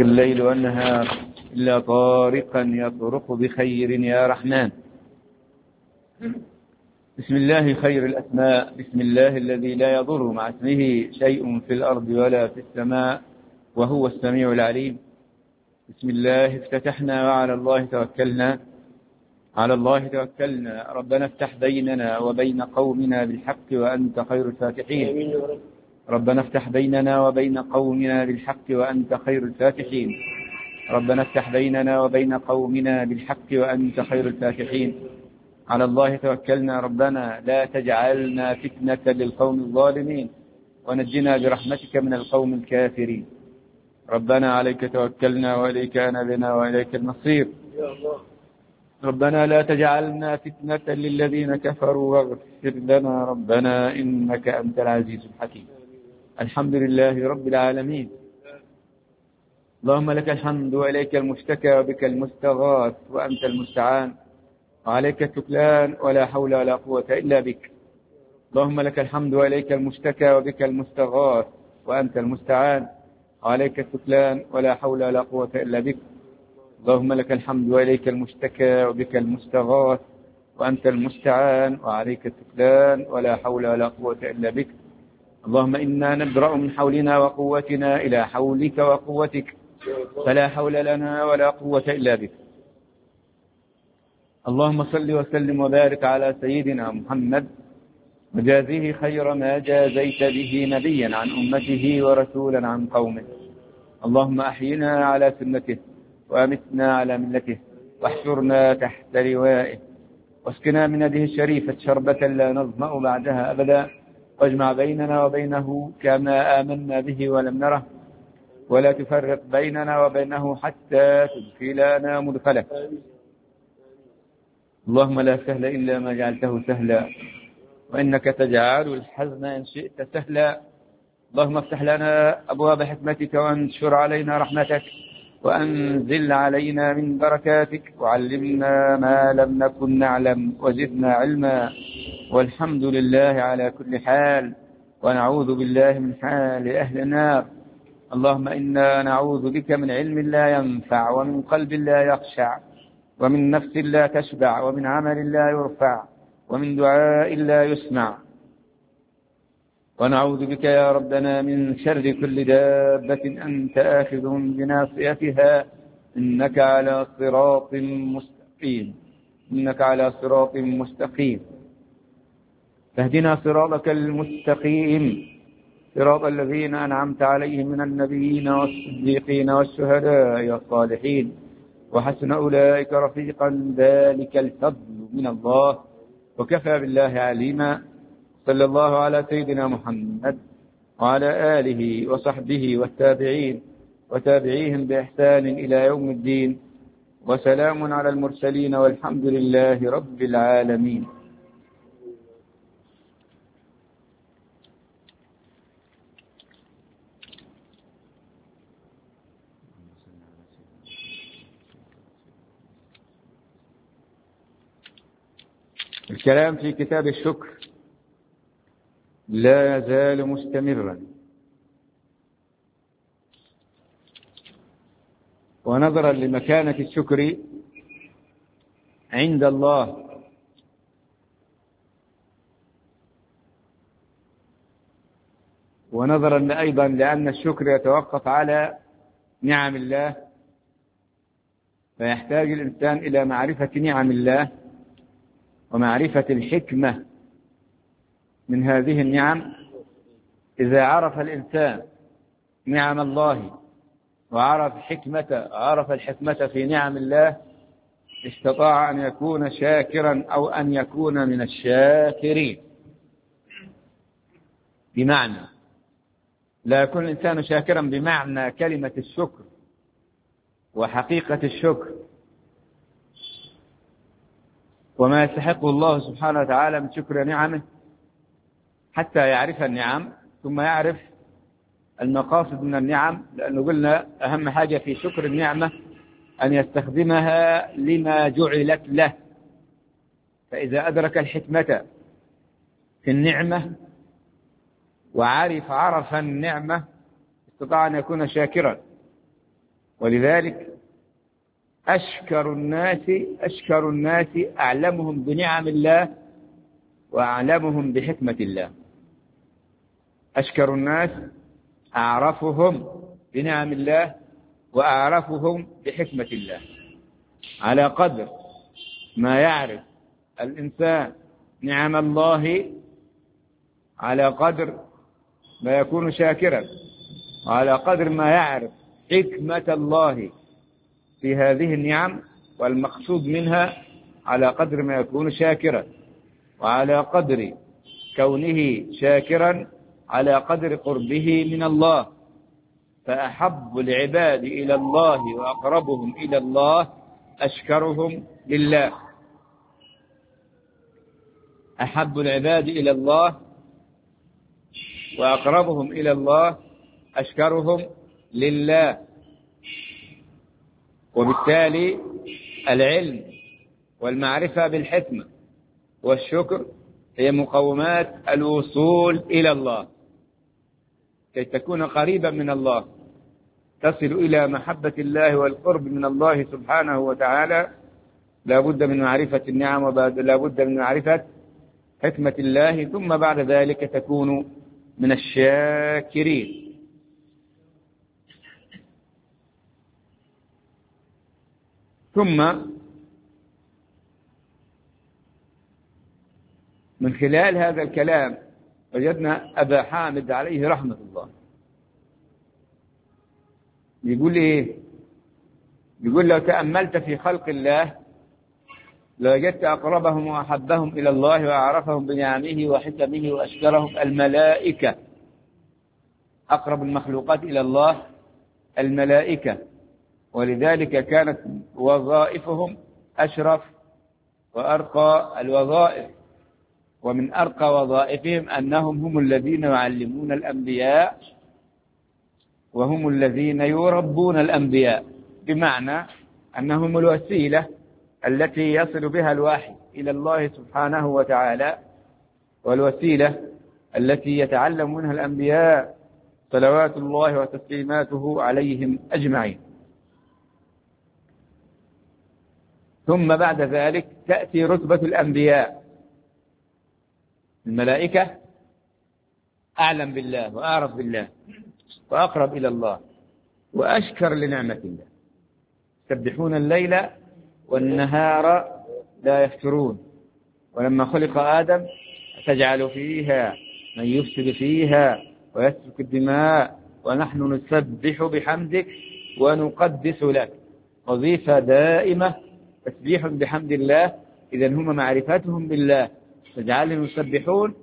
الليل والنهار إلا طارقا يطرق بخير يا رحمن. بسم الله خير الأسماء، بسم الله الذي لا يضر مع اسمه شيء في الأرض ولا في السماء وهو السميع العليم. بسم الله افتتحنا وعلى الله توكلنا، على الله توكلنا. ربنا افتح بيننا وبين قومنا بالحق وأنت خير الفاتحين. ربنا افتح بيننا وبين قومنا بالحق وأنت خير الفاتحين. ربنا افتح بيننا وبين قومنا بالحق وأنت خير الفاتحين. على الله توكلنا. ربنا لا تجعلنا فتنة للقوم الظالمين ونجنا برحمتك من القوم الكافرين. ربنا عليك توكلنا وإليك أنبنا وإليك المصير. ربنا لا تجعلنا فتنة للذين كفروا واغفر لنا ربنا إنك أنت العزيز الحكيم. الحمد لله رب العالمين. اللهم لك الحمد وإليك المشتكى وبك المستغاث وأنت المستعان وعليك التكلان ولا حول ولا قوة إلا بك. اللهم لك الحمد وإليك المشتكى وبك المستغاث وأنت المستعان وعليك التكلان ولا حول ولا قوة إلا بك. اللهم لك الحمد وإليك المشتكى وبك المستغاث وأنت المستعان وعليك التكلان ولا حول ولا قوة إلا بك. اللهم إنا نبرأ من حولنا وقوتنا إلى حولك وقوتك فلا حول لنا ولا قوة إلا بك. اللهم صل وسلم وبارك على سيدنا محمد وجازيه خير ما جازيت به نبيا عن أمته ورسولا عن قومه. اللهم أحينا على سنته وأمتنا على ملته واحشرنا تحت لوائه واسقنا من يده الشريفة شربة لا نظمأ بعدها أبدا واجمع بيننا وبينه كما آمنا به ولم نره ولا تفرق بيننا وبينه حتى تدخلنا مدخله. اللهم لا سهل إلا ما جعلته سهلا وإنك تجعل الحزن إن شئت سهلا. اللهم افتح لنا أبواب حكمتك وانشر علينا رحمتك وأنزل علينا من بركاتك وعلمنا ما لم نكن نعلم وزدنا علما. والحمد لله على كل حال ونعوذ بالله من حال أهل النار. اللهم إنا نعوذ بك من علم لا ينفع ومن قلب لا يخشع ومن نفس لا تشبع ومن عمل لا يرفع ومن دعاء لا يسمع. ونعوذ بك يا ربنا من شر كل دابة أنت آخذ بناصيتها إنك على صراط مستقيم. إنك على صراط مستقيم. فاهدنا صراطك المستقيم صراط الذين أنعمت عليهم من النبيين والصديقين والشهداء والصالحين وحسن أولئك رفيقا ذلك الفضل من الله وكفى بالله عليما. صلى الله على سيدنا محمد وعلى آله وصحبه والتابعين وتابعيهم بإحسان إلى يوم الدين وسلام على المرسلين والحمد لله رب العالمين. الكلام في كتاب الشكر لا يزال مستمرا. ونظرا لمكانة الشكر عند الله ونظرا أيضا لأن الشكر يتوقف على نعم الله فيحتاج الإنسان إلى معرفة نعم الله ومعرفة الحكمة من هذه النعم. إذا عرف الإنسان نعم الله وعرف الحكمة في نعم الله استطاع أن يكون شاكرا أو أن يكون من الشاكرين. بمعنى لا يكون الإنسان شاكرا بمعنى كلمة الشكر وحقيقة الشكر وما يستحقه الله سبحانه وتعالى من شكر نعمه حتى يعرف النعم ثم يعرف المقاصد من النعم. لأنه قلنا أهم حاجة في شكر النعمة أن يستخدمها لما جعلت له. فإذا أدرك الحكمة في النعمة وعرف النعمة استطاع أن يكون شاكرا. ولذلك أشكر الناس أعلمهم بنعم الله وأعلمهم بحكمة الله. أشكر الناس أعرفهم بنعم الله وأعرفهم بحكمة الله. على قدر ما يعرف الإنسان نعم الله على قدر ما يكون شاكرا، وعلى قدر ما يعرف حكمة الله في هذه النعم والمقصود منها على قدر ما يكون شاكرا، وعلى قدر كونه شاكرا على قدر قربه من الله. فأحب العباد إلى الله وأقربهم إلى الله أشكرهم لله. أحب العباد إلى الله وأقربهم إلى الله أشكرهم لله. وبالتالي العلم والمعرفة بالحكمة والشكر هي مقومات الوصول إلى الله، كي تكون قريبا من الله، تصل إلى محبة الله والقرب من الله سبحانه وتعالى. لا بد من معرفة النعم ولا بد من معرفة حكمة الله، ثم بعد ذلك تكون من الشاكرين. ثم من خلال هذا الكلام وجدنا أبا حامد عليه رحمة الله يقول إيه؟ يقول لو تأملت في خلق الله لوجدت أقربهم وأحبهم إلى الله وأعرفهم بنعمه وحكمه وأشكرهم الملائكة. أقرب المخلوقات إلى الله الملائكة، ولذلك كانت وظائفهم أشرف وأرقى الوظائف. ومن أرقى وظائفهم أنهم هم الذين يعلمون الأنبياء وهم الذين يربون الأنبياء، بمعنى أنهم الوسيلة التي يصل بها الوحي إلى الله سبحانه وتعالى، والوسيلة التي يتعلم منها الأنبياء صلوات الله وتسليماته عليهم أجمعين. ثم بعد ذلك تأتي رتبة الأنبياء. الملائكة أعلم بالله وأعرف بالله وأقرب إلى الله وأشكر لنعمة الله، يسبحون الليل والنهار لا يفترون. ولما خلق آدم تجعل فيها من يفسد فيها ويسفك الدماء ونحن نسبح بحمدك ونقدس لك. وظيفة دائمة تسبيح بحمد الله. إذا هم معرفتهم بالله تجعلهم يسبحون.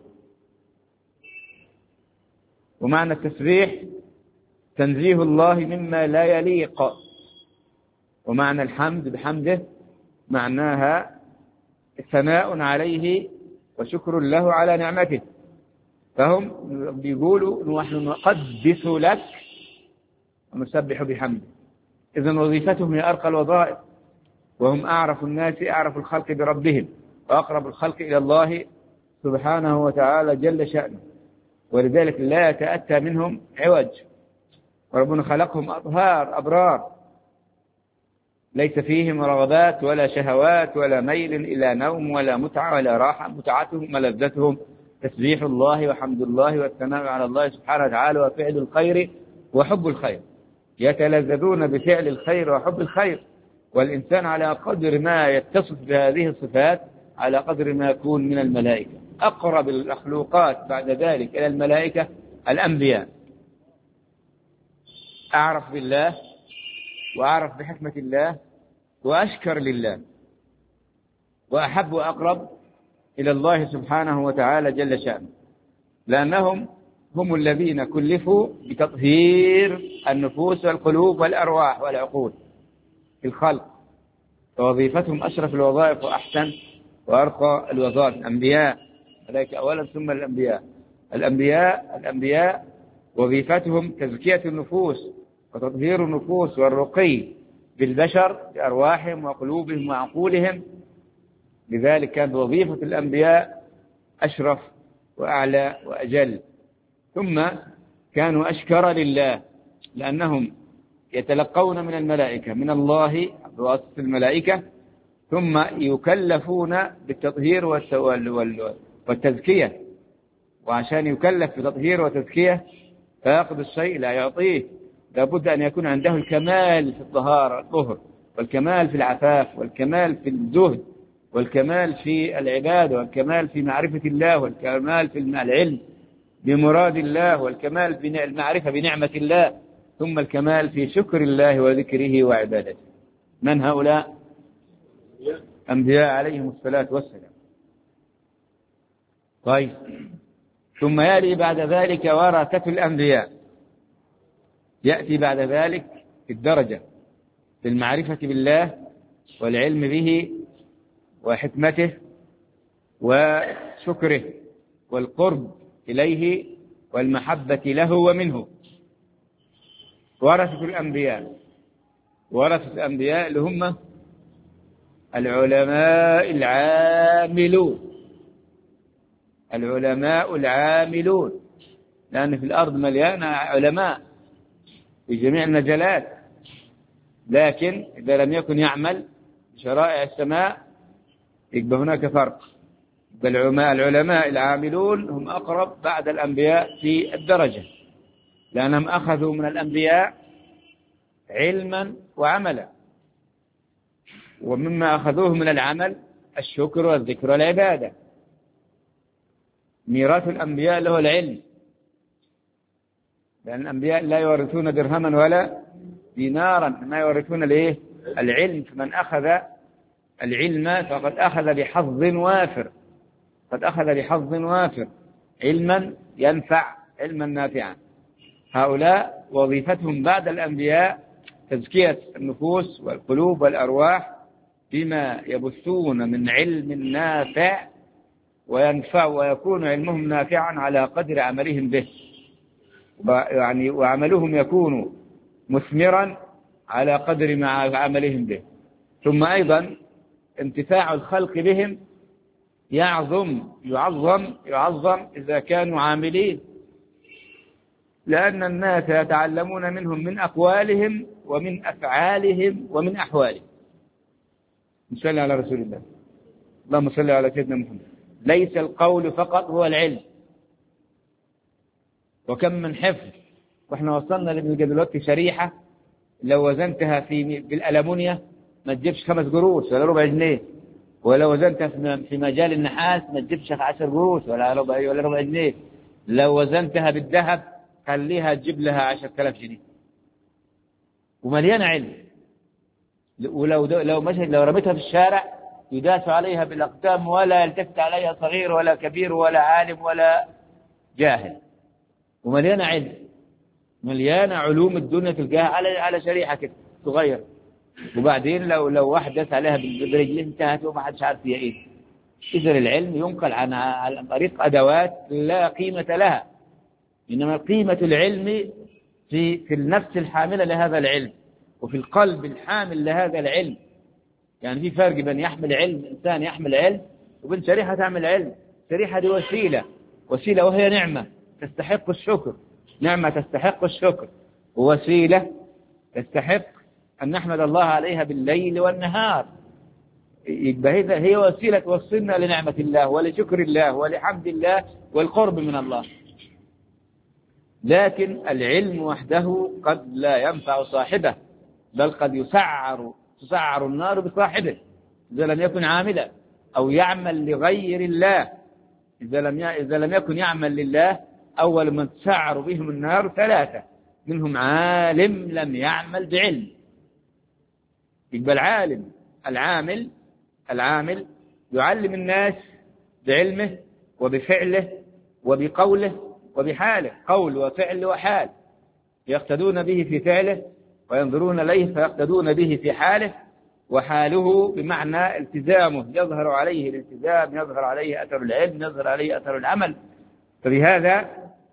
ومعنى التسبيح تنزيه الله مما لا يليق، ومعنى الحمد بحمده معناها ثناء عليه وشكر له على نعمته. فهم بيقولوا نحن نقدس لك ونسبح بحمده. إذن وظيفتهم هي أرقى الوظائف، وهم أعرف الناس أعرف الخلق بربهم وأقرب الخلق إلى الله سبحانه وتعالى جل شأنه. ولذلك لا يتأتى منهم عوج، وربنا خلقهم أطهار أبرار ليس فيهم رغبات ولا شهوات ولا ميل إلى نوم ولا متعة ولا راحة. متعتهم ولذتهم تسبيح الله وحمد الله والثناء على الله سبحانه وتعالى وفعل الخير وحب الخير. يتلذذون بفعل الخير وحب الخير. والإنسان على قدر ما يتصف بهذه الصفات على قدر ما يكون من الملائكة. أقرب المخلوقات بعد ذلك إلى الملائكة الأنبياء. أعرف بالله وأعرف بحكمة الله وأشكر لله وأحب وأقرب إلى الله سبحانه وتعالى جل شأنه، لأنهم هم الذين كلفوا بتطهير النفوس والقلوب والأرواح والعقول في الخلق. فوظيفتهم أشرف الوظائف وأحسن وأرقى الوظائف. الأنبياء ملائكة أولا ثم الأنبياء. الأنبياء وظيفتهم تزكية النفوس وتطهير النفوس والرقي بالبشر بأرواحهم وقلوبهم وعقولهم. لذلك كانت وظيفة الأنبياء أشرف وأعلى وأجل. ثم كانوا أشكر لله، لأنهم يتلقون من الملائكة من الله بواسطة الملائكة، ثم يكلفون بالتطهير والتزكية. وعشان يكلف بتطهير وتزكية فيأخذ الشيء لا يعطيه، لابد أن يكون عنده الكمال في الطهر، والكمال في العفاف، والكمال في الزهد، والكمال في العبادة، والكمال في معرفة الله، والكمال في العلم بمراد الله، والكمال في المعرفة بنعمة الله، ثم الكمال في شكر الله وذكره وعبادته. من هؤلاء؟ أنبياء عليهم الصلاة والسلام. طيب، ثم يأتي بعد ذلك ورثة الأنبياء، يأتي بعد ذلك في الدرجة في المعرفة بالله والعلم به وحكمته وشكره والقرب إليه والمحبة له ومنه. ورثة الأنبياء، ورثة الأنبياء اللي هم العلماء العاملون، العلماء العاملون، لأن في الأرض مليانة علماء في جميع المجالات، لكن إذا لم يكن يعمل بشرائع السماء يبقى هناك فرق. بل العلماء العاملون هم أقرب بعد الأنبياء في الدرجة، لأنهم أخذوا من الأنبياء علما وعملا، ومما أخذوه من العمل الشكر والذكر والعبادة. ميراث الأنبياء له العلم، لأن الأنبياء لا يورثون درهما ولا دينارا، ما يورثون الإيه؟ العلم. فمن أخذ العلم فقد أخذ بحظ وافر، قد أخذ بحظ وافر، علما ينفع، علما نافعا. هؤلاء وظيفتهم بعد الأنبياء تزكية النفوس والقلوب والأرواح بما يبثون من علم نافع وينفع، ويكون علمهم نافعا على قدر عملهم به، يعني وعملهم يكون مثمرا على قدر ما عملهم به. ثم أيضا انتفاع الخلق بهم يعظم إذا كانوا عاملين، لأن الناس يتعلمون منهم من أقوالهم ومن أفعالهم ومن أحوالهم. صل على رسول الله، اللهم صل على سيدنا محمد. ليس القول فقط هو العلم، وكم من حفظ. وإحنا وصلنا دلوقتي شريحة لو وزنتها بالألمونيا ما تجيبش 5 قروش ولا ربع جنيه، ولو وزنتها في مجال النحاس ما تجيبش 10 قروش ولا ربع جنيه، لو وزنتها بالذهب خليها تجيب لها 10,000 جنيه، ومليانة علم. لو رميتها في الشارع يداس عليها بالأقدام ولا يلتفت عليها صغير ولا كبير ولا عالم ولا جاهل، ومليانة علم، مليانة علوم الدنيا تلقاها على شريحة كده صغير. وبعدين لو واحد داس عليها برجليه انتهت وما حدش عارف هي ايه. إذن العلم ينقل عن طريق أدوات لا قيمة لها، إنما قيمة العلم في النفس الحاملة لهذا العلم، وفي القلب الحامل لهذا العلم. يعني في فرق بين يحمل علم، إنسان يحمل علم، وبين شريحة تعمل علم. شريحة دي وسيلة وهي نعمة تستحق الشكر، نعمة تستحق الشكر، ووسيلة تستحق أن نحمد الله عليها بالليل والنهار. يبقى هي وسيلة توصلنا لنعمة الله ولشكر الله ولحمد الله والقرب من الله. لكن العلم وحده قد لا ينفع صاحبه، بل قد تسعر النار بصاحبه إذا لم يكن عاملا أو يعمل لغير الله. إذا لم يكن يعمل لله، أول من تسعر بهم النار 3، منهم عالم لم يعمل بعلم. يبقى العامل يعلم الناس بعلمه وبفعله وبقوله وبحاله، قول وفعل وحال، يقتدون به في فعله وينظرون إليه فيقتدون به في حاله وحاله، بمعنى التزامه، يظهر عليه الالتزام، يظهر عليه أثر العلم، يظهر عليه أثر العمل. فبهذا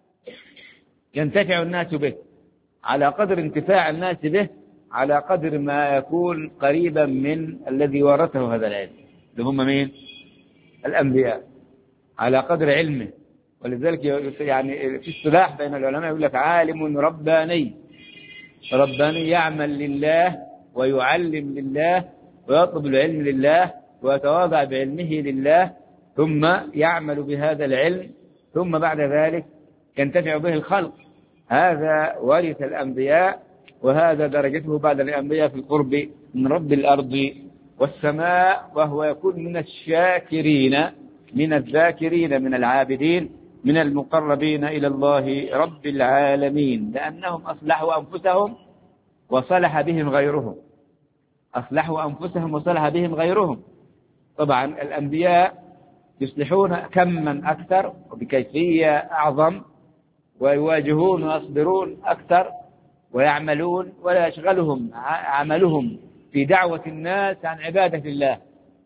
ينتفع الناس به، على قدر انتفاع الناس به على قدر ما يكون قريبا من الذي ورثه هذا العلم، اللي هم مين؟ الأنبياء، على قدر علمه. ولذلك يعني في اصطلاح بين العلماء يقول لك عالم رباني، رباني يعمل لله ويعلم لله ويطلب العلم لله ويتواضع بعلمه لله، ثم يعمل بهذا العلم، ثم بعد ذلك ينتفع به الخلق. هذا ورث الأنبياء، وهذا درجته بعد الأنبياء في القرب من رب الأرض والسماء، وهو يكون من الشاكرين من الذاكرين من العابدين من المقربين إلى الله رب العالمين، لأنهم أصلحوا أنفسهم وصلح بهم غيرهم. أصلحوا أنفسهم وصلح بهم غيرهم. طبعا الأنبياء يصلحون كما أكثر وبكيفية أعظم، ويواجهون ويصبرون أكثر، ويعملون ولا يشغلهم عملهم في دعوة الناس عن عبادة الله.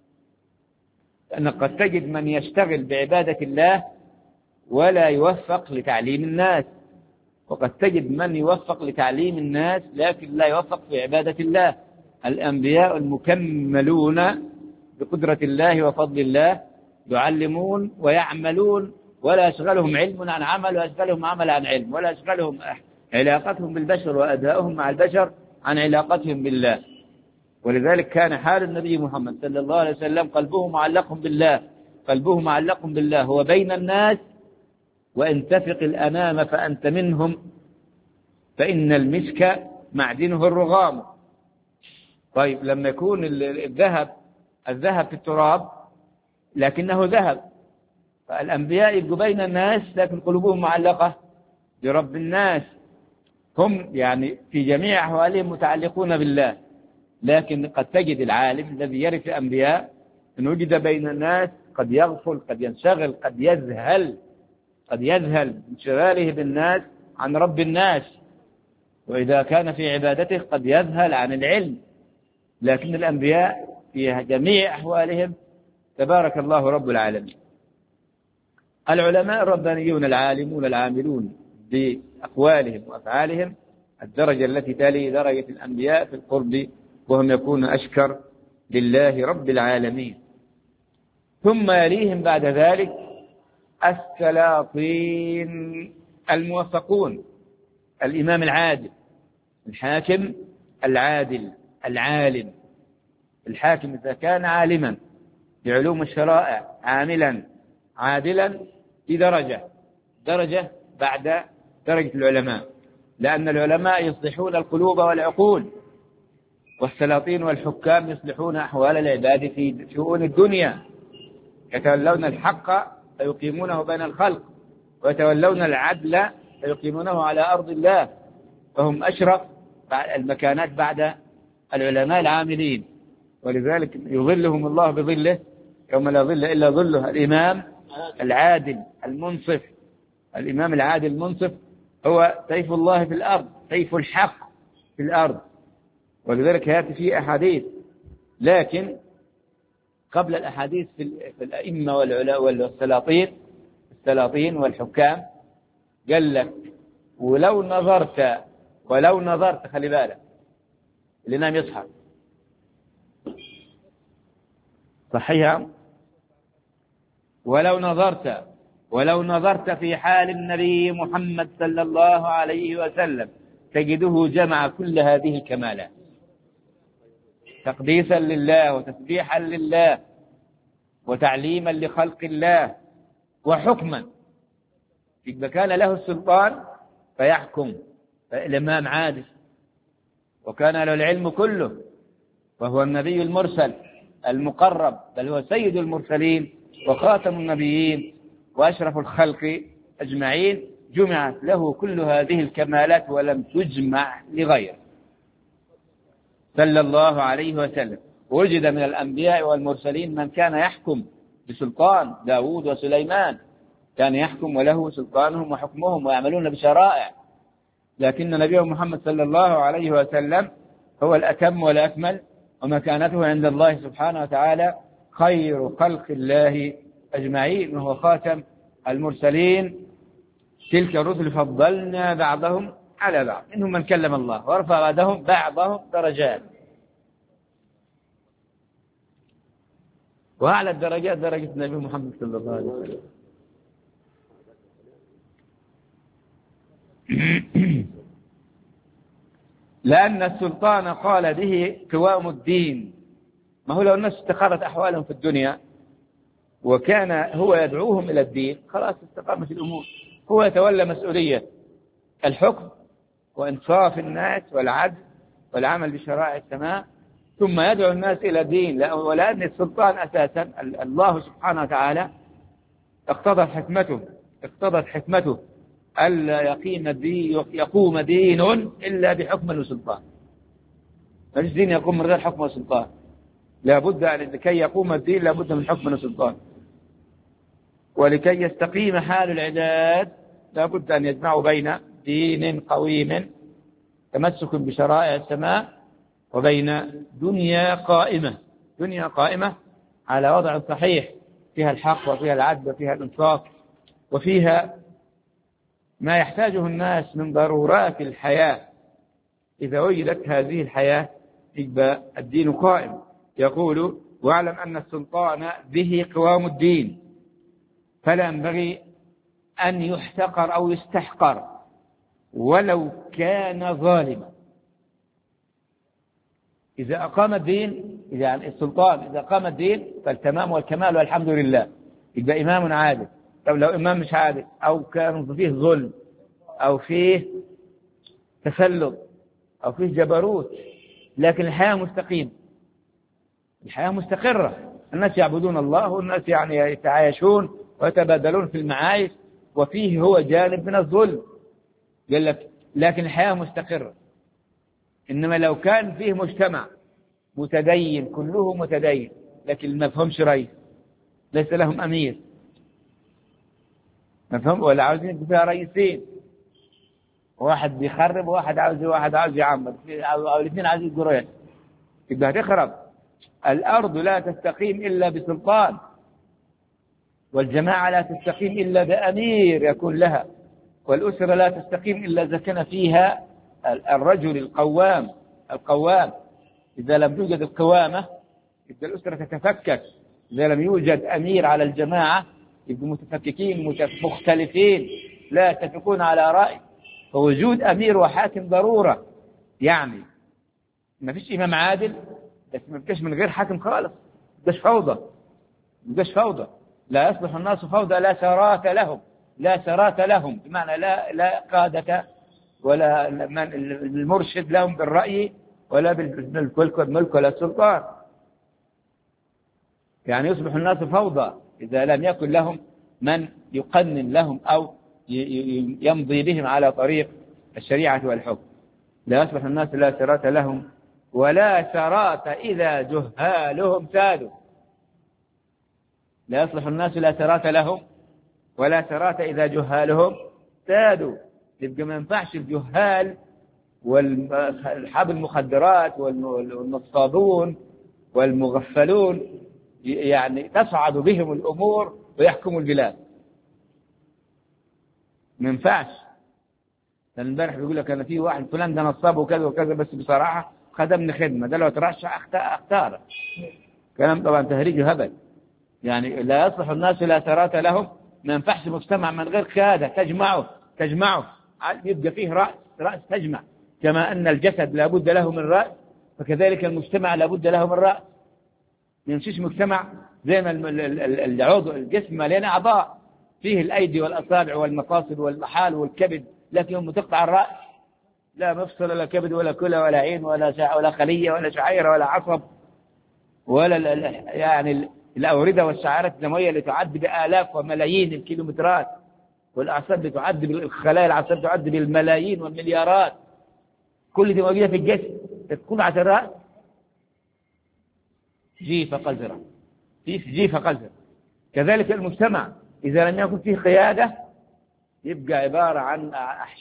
لأن قد تجد من يشتغل بعبادة الله ولا يوفق لتعليم الناس، وقد تجد من يوفق لتعليم الناس لكن لا يوفق في عبادة الله. الأنبياء المكملون بقدرة الله وفضل الله يعلمون ويعملون، ولا يشغلهم علم عن عمل، ولا يشغلهم عمل عن علم، ولا يشغلهم علاقتهم بالبشر وأداؤهم مع البشر عن علاقتهم بالله. ولذلك كان حال النبي محمد صلى الله عليه وسلم قلبه معلق بالله، قلبه معلق بالله، هو بين الناس، وإن تفق الأنام فأنت منهم، فإن المسك معدنه الرغام. طيب لما يكون الذهب في التراب لكنه ذهب، فالأنبياء يبقوا بين الناس لكن قلوبهم معلقة برب الناس. هم يعني في جميع أحوالهم متعلقون بالله، لكن قد تجد العالم الذي يرث الأنبياء إن وجد بين الناس قد يغفل، قد ينشغل، قد يذهل انشغاله بالناس عن رب الناس، وإذا كان في عبادته قد يذهل عن العلم. لكن الأنبياء في جميع أحوالهم تبارك الله رب العالمين. العلماء الربانيون العالمون العاملون بأقوالهم وأفعالهم الدرجة التي تلي درجة الأنبياء في القرب، وهم يكون أشكر لله رب العالمين. ثم يليهم بعد ذلك السلاطين الموفقون، الإمام العادل، الحاكم العادل العالم. الحاكم إذا كان عالما بعلوم الشرائع عاملا عادلا في درجة بعد درجة العلماء، لأن العلماء يصلحون القلوب والعقول، والسلاطين والحكام يصلحون أحوال العباد في شؤون الدنيا، يتولون الحق فيقيمونه بين الخلق، ويتولون العدل فيقيمونه على أرض الله، فهم أشرف المكانات بعد العلماء العاملين. ولذلك يظلهم الله بظله يوم لا ظل إلا ظله. الإمام العادل المنصف، الإمام العادل المنصف هو سيف الله في الأرض، سيف الحق في الأرض. ولذلك يأتي فيه أحاديث، لكن قبل الأحاديث في الأئمة والسلاطين والحكام قال لك ولو نظرت خلي بالك اللي نام يصحى صحيح، ولو نظرت في حال النبي محمد صلى الله عليه وسلم تجده جمع كل هذه الكمالات تقديسا لله وتسبيحا لله وتعليما لخلق الله وحكما. إذا كان له السلطان فيحكم، الإمام عادل، وكان له العلم كله، وهو النبي المرسل المقرب، بل هو سيد المرسلين وخاتم النبيين وأشرف الخلق أجمعين، جمعت له كل هذه الكمالات ولم تجمع لغيره صلى الله عليه وسلم. وجد من الأنبياء والمرسلين من كان يحكم بسلطان، داود وسليمان كان يحكم وله سلطانهم وحكمهم ويعملون بشرائع، لكن نبيه محمد صلى الله عليه وسلم هو الأتم والأكمل، ومكانته عند الله سبحانه وتعالى خير خلق الله أجمعين، وهو خاتم المرسلين. تلك الرسل فضلنا بعضهم على بعض، منهم من كلم الله ورفع بعضهم درجات، وأعلى الدرجات درجة النبي محمد صلى الله عليه وسلم. لأن السلطان قال به قوام الدين. ما هو لو الناس استقرت أحوالهم في الدنيا وكان هو يدعوهم إلى الدين خلاص استقامت الأمور. هو يتولى مسؤولية الحكم وإنصاف الناس والعدل والعمل بشرائع السماء، ثم يدعو الناس إلى الدين. ولأن السلطان أساسا الله سبحانه وتعالى اقتضت حكمته ألا يقوم دين إلا بحكم وسلطان. ما فيش دين يقوم من غير حكم وسلطان. لابد أن لكي يقوم الدين لابد من حكم وسلطان، ولكي يستقيم حال العباد لابد أن يجمعوا بين دين قويم تمسك بشرائع السماء وبين دنيا قائمة على وضع صحيح فيها الحق وفيها العدل وفيها الإنصاف وفيها ما يحتاجه الناس من ضرورات الحياة. إذا وجدت هذه الحياة يبقى الدين قائم. يقول: واعلم أن السلطان به قوام الدين فلا ينبغي أن يحتقر أو يستحقر ولو كان ظالما. إذا أقام الدين، إذا السلطان إذا أقام الدين فالتمام والكمال والحمد لله، يبقى إمام عادل. طب لو إمام مش عادل أو كان فيه ظلم أو فيه تسلط أو فيه جبروت، لكن الحياة مستقيمة، الحياة مستقرة، الناس يعبدون الله والناس يعني يتعايشون ويتبادلون في المعايش، وفيه هو جانب من الظلم قال لك، لكن الحياة مستقرة. إنما لو كان فيه مجتمع متدين كله متدين لكن ما فهمش رئيس، ليس لهم أمير، ما فهم، ولا عاوزين فيها رئيسين، واحد بيخرب وواحد عاوز يعمر، أو الاثنين عاوزين يقولوا رئيس، يبقى هتخرب. الأرض لا تستقيم إلا بسلطان، والجماعة لا تستقيم إلا بأمير يكون لها، والأسرة لا تستقيم إلا إذا كان فيها الرجل القوام. إذا لم توجد القوامة يبقى الأسرة تتفكك. إذا لم يوجد أمير على الجماعة يبقوا متفككين مختلفين لا يتفقون على رأي. فوجود أمير وحاكم ضرورة. يعني ما فيش إمام عادل بس ما فيش من غير حاكم خالص، مش فوضى. لا يصلح الناس فوضى لا سرات لهم بمعنى لا قادة ولا المرشد لهم بالرأي ولا بالملك ولا السلطان. يعني يصبح الناس فوضى إذا لم يكن لهم من يقنن لهم أو يمضي بهم على طريق الشريعة والحكم. لا يصبح الناس لا سرات لهم ولا سرات إذا جهالهم سادوا. لا يصلح الناس لا سرات لهم ولا سرات إذا جهالهم سادوا. يبقى ما ينفعش الجهال والأصحاب المخدرات والنصابون والمغفلون يعني تصعد بهم الأمور ويحكموا البلاد. ما ينفعش. لأن امبارح بيقول لك أنا في واحد فلان ده نصاب وكذا وكذا، بس بصراحة خدمني خدمة، ده لو ترشح أختاره. كلام طبعا تهريج هبل. يعني لا يصلح الناس لا سرات لهم. ما ينفعش مجتمع من غير قيادة تجمعه يبقى فيه رأس تجمع. كما أن الجسد لابد له من رأس فكذلك المجتمع لابد له من رأس. ما يمشيش مجتمع زي ما العضو الجسم مليان أعضاء، فيه الأيدي والأصابع والمفاصل والمحال والكبد، لكن يوم تقطع الرأس لا مفصل ولا كبد ولا كلى ولا عين ولا خلية ولا شعيرة ولا عصب ولا يعني الأوردة والشعيرات الدموية اللي تعد بآلاف وملايين الكيلومترات، والأعصاب تعد بالخلايا العصب تعد بالملايين والمليارات، كل دي موجودة في الجسم. تكون على الرأس جيفة قذرة. كذلك المجتمع إذا لم يكن فيه قيادة يبقى عبارة عن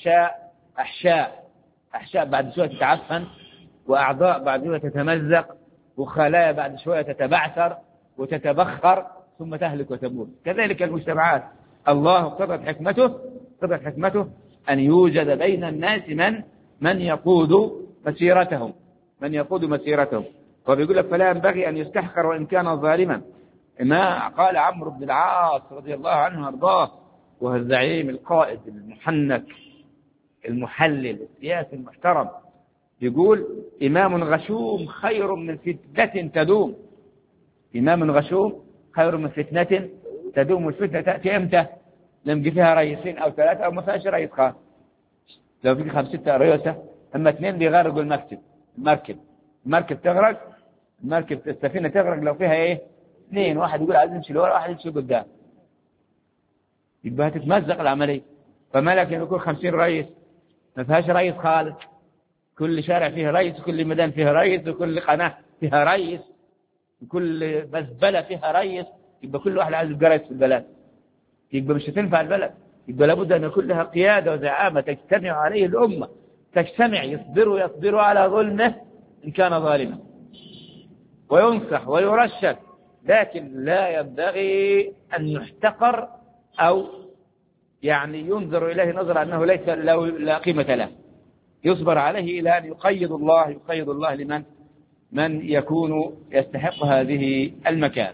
أحشاء بعد شوية تتعفن، وأعضاء بعد شوية تتمزق، وخلايا بعد شوية تتبعثر وتتبخر ثم تهلك وتموت. كذلك المجتمعات الله اقتضت حكمته أن يوجد بين الناس من يقود مسيرتهم. وبيقول لك فلا ينبغي أن يستحقر وإن كان ظالما. ما قال عمرو بن العاص رضي الله عنه وارضاه، وهو الزعيم القائد المحنك المحلل السياسي المحترم، يقول إمام غشوم خير من فتنة تدوم. إمام غشوم خير من فتنة تدوم. الفتنة تأتي إمتى؟ لما فيها رئيسين أو ثلاثة أو ما فيهاش رئيس خاص. لو في 5-6 رئيسة، أما 2 بيغرقوا المركب تغرق، السفينة تغرق لو فيها إيه 2، واحد يقول عايز يمشي لورا، واحد يمشي قدام، يبقى هتتمزق العملية. فما لك يكون 50 رئيس ما فيهاش رئيس خالص، كل شارع فيه رئيس، وكل ميدان فيه رئيس، وكل قناة فيها رئيس، وكل مزبلة فيها رئيس، يبقى كل واحد عايز يبقى رئيس في البلد، يبقى مش هتنفع البلد. يبقى لابد أن يكون لها قيادة وزعامة تجتمع عليه الأمة، تجتمع يصبروا على ظلمه إن كان ظالما، وينصح ويرشد، لكن لا ينبغي أن يحتقر أو يعني ينظر إليه نظرة أنه ليس لا قيمة له. يصبر عليه إلى أن يقيد الله لمن يكون يستحق هذه المكان.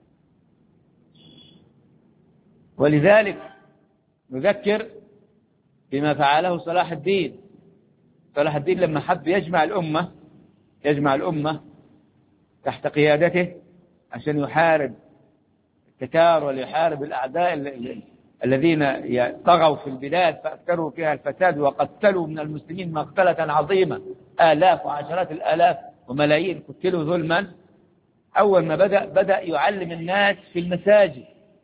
ولذلك نذكر بما فعله صلاح الدين لما حب يجمع الأمة تحت قيادته عشان يحارب التتار ويحارب الأعداء الذين طغوا في البلاد فأكثروا فيها الفساد وقتلوا من المسلمين مقتلة عظيمة، آلاف وعشرات الآلاف وملايين قتلوا ظلما. أول ما بدأ يعلم الناس في المساجد،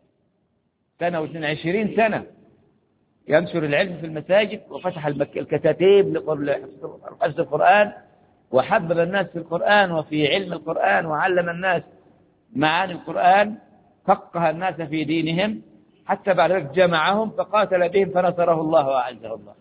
22 سنة ينشر العلم في المساجد، وفتح الكتاتيب لحفظ القرآن، وحبب الناس في القرآن وفي علم القرآن، وعلم الناس معاني القرآن، فقه الناس في دينهم، حتى بعد ذلك جمعهم فقاتل بهم فنصره الله وأعزه الله.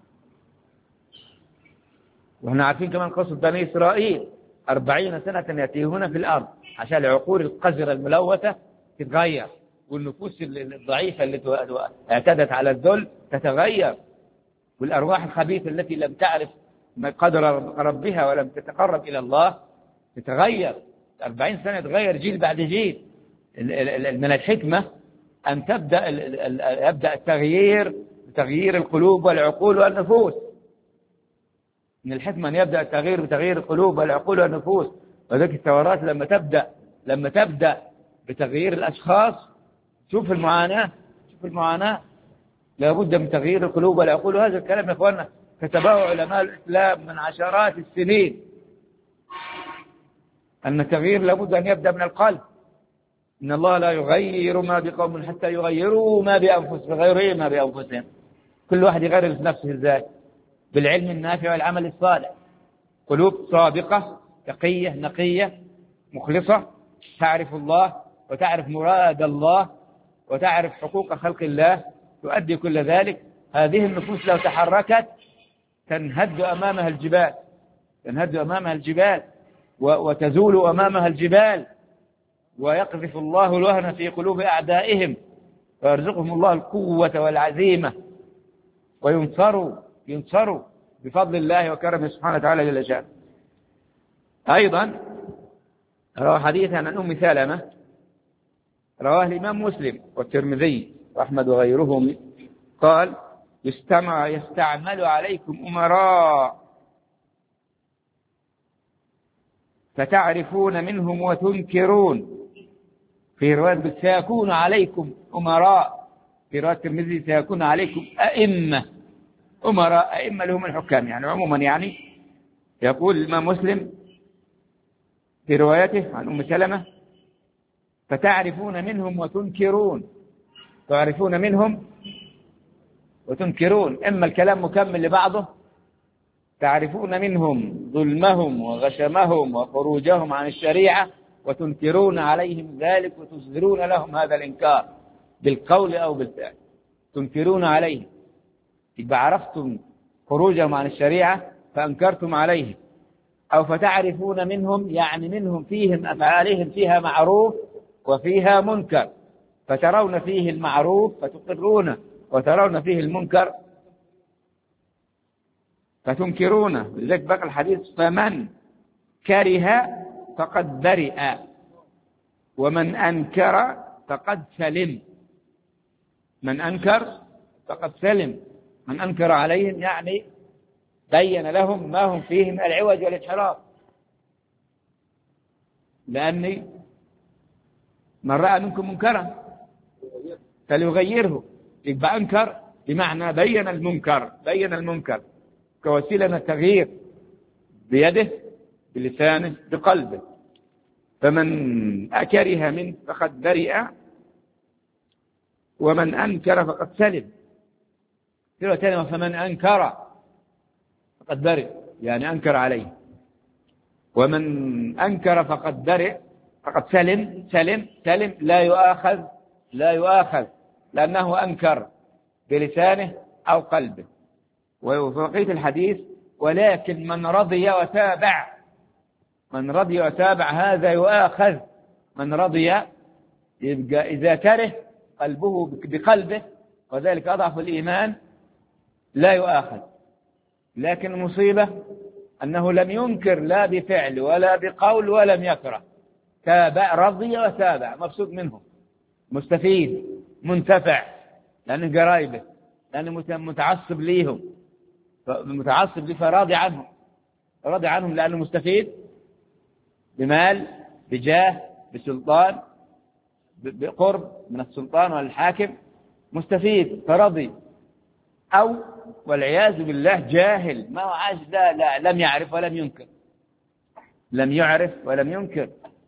وإحنا عارفين كمان قصة بني إسرائيل 40 سنة يتيهون في الأرض عشان العقول القذرة الملوثة تتغير، والنفوس الضعيفة التي اعتادت على الذل تتغير، والأرواح الخبيثة التي لم تعرف قدر ربها ولم تتقرب إلى الله تتغير. 40 سنة يتغير جيل بعد جيل. من الحكمة أن يبدأ تغيير القلوب والعقول والنفوس. من الحكمة أن يبدأ التغيير بتغيير القلوب والعقول والنفوس. وذلك الثورات لما تبدأ بتغيير الأشخاص، شوف المعاناة لابد من تغيير القلوب والعقول. وهذا الكلام يا أخوانا كتبه علماء الإسلام من عشرات السنين، أن التغيير لابد أن يبدأ من القلب. إن الله لا يغير ما بقوم حتى يغيروا ما بأنفسهم. كل واحد يغير نفسه إزاي؟ بالعلم النافع والعمل الصالح. قلوب صادقة تقية نقية مخلصة تعرف الله وتعرف مراد الله وتعرف حقوق خلق الله، تؤدي كل ذلك. هذه النفوس لو تحركت تنهد أمامها الجبال وتزول أمامها الجبال، ويقذف الله الوهن في قلوب أعدائهم، ويرزقهم الله القوة والعزيمة، وينصروا بفضل الله وكرمه سبحانه وتعالى جل شأنه. أيضا روى حديثا عن أم سلمة رواه الإمام مسلم والترمذي وأحمد وغيرهم قال: يستعمل عليكم أمراء فتعرفون منهم وتنكرون. في رواية سيكون عليكم أمراء، في رواية الترمذي سيكون عليكم أئمة. أئمة لهم الحكام يعني عموما. يعني يقول الإمام مسلم في روايته عن أم سلمة: فتعرفون منهم وتنكرون. تعرفون منهم وتنكرون، إما الكلام مكمل لبعضه، تعرفون منهم ظلمهم وغشمهم وخروجهم عن الشريعة، وتنكرون عليهم ذلك وتظهرون لهم هذا الإنكار بالقول أو بالفعل. تنكرون عليهم، يبقى عرفتم خروجهم عن الشريعة فأنكرتم عليهم. أو فتعرفون منهم يعني منهم فيهم أفعالهم فيها معروف وفيها منكر، فترون فيه المعروف فتقرونه، وترون فيه المنكر فتنكرونه. لذلك بقى الحديث: فمن كره فقد برئ ومن أنكر فقد سلم. من أنكر فقد سلم. من أنكر عليهم يعني بين لهم ما هم فيه من العوج والانحراف. لأني من رأى منكم منكرا فليغيره، يبقى أنكر بمعنى بين المنكر كوسيلة للتغيير بيده بلسانه بقلبه. فمن أكره منه فقد برئ ومن أنكر فقد سلم. فمن أنكر فقد برئ يعني أنكر عليه، ومن أنكر فقد برئ فقد سلم لا يؤاخذ لأنه أنكر بلسانه أو قلبه. وفي الحديث ولكن من رضي وتابع هذا يؤاخذ. من رضي يبقى إذا كره قلبه بقلبه وذلك أضعف الإيمان لا يؤاخذ. لكن المصيبة أنه لم ينكر لا بفعل ولا بقول ولم يكره، رضي وتابع، مبسوط منهم، مستفيد منتفع، لأنه قرايبه، لأنه متعصب ليهم، متعصب لي فراضي عنهم لأنه مستفيد بمال بجاه بسلطان بقرب من السلطان والحاكم، مستفيد فرضي. أو والعياذ بالله جاهل ما هو عاش، لا لم يعرف ولم ينكر.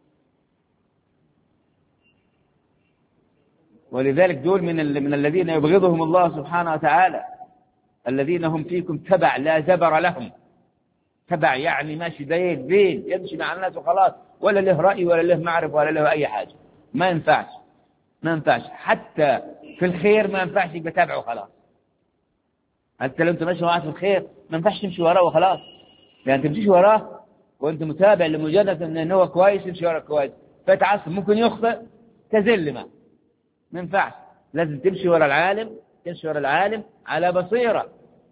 ولذلك دول من الذين يبغضهم الله سبحانه وتعالى، الذين هم فيكم تبع لا زبر لهم. تبع يعني ماشي بين يمشي مع الناس وخلاص، ولا له رأي ولا له معرفة ولا له أي حاجة. ما ينفعش حتى في الخير، ما ينفعش يبقى تابعه خلاص. حتى لو أنت ماشي معاه في الخير ما ينفعش تمشي وراه وخلاص. يعني تمشيش وراه وأنت متابع لمجرد أنه هو كويس، تمشي وراه كويس، فتعصب ممكن يخطئ تزل. ما ينفعش، لازم تمشي ورا العالم على بصيرة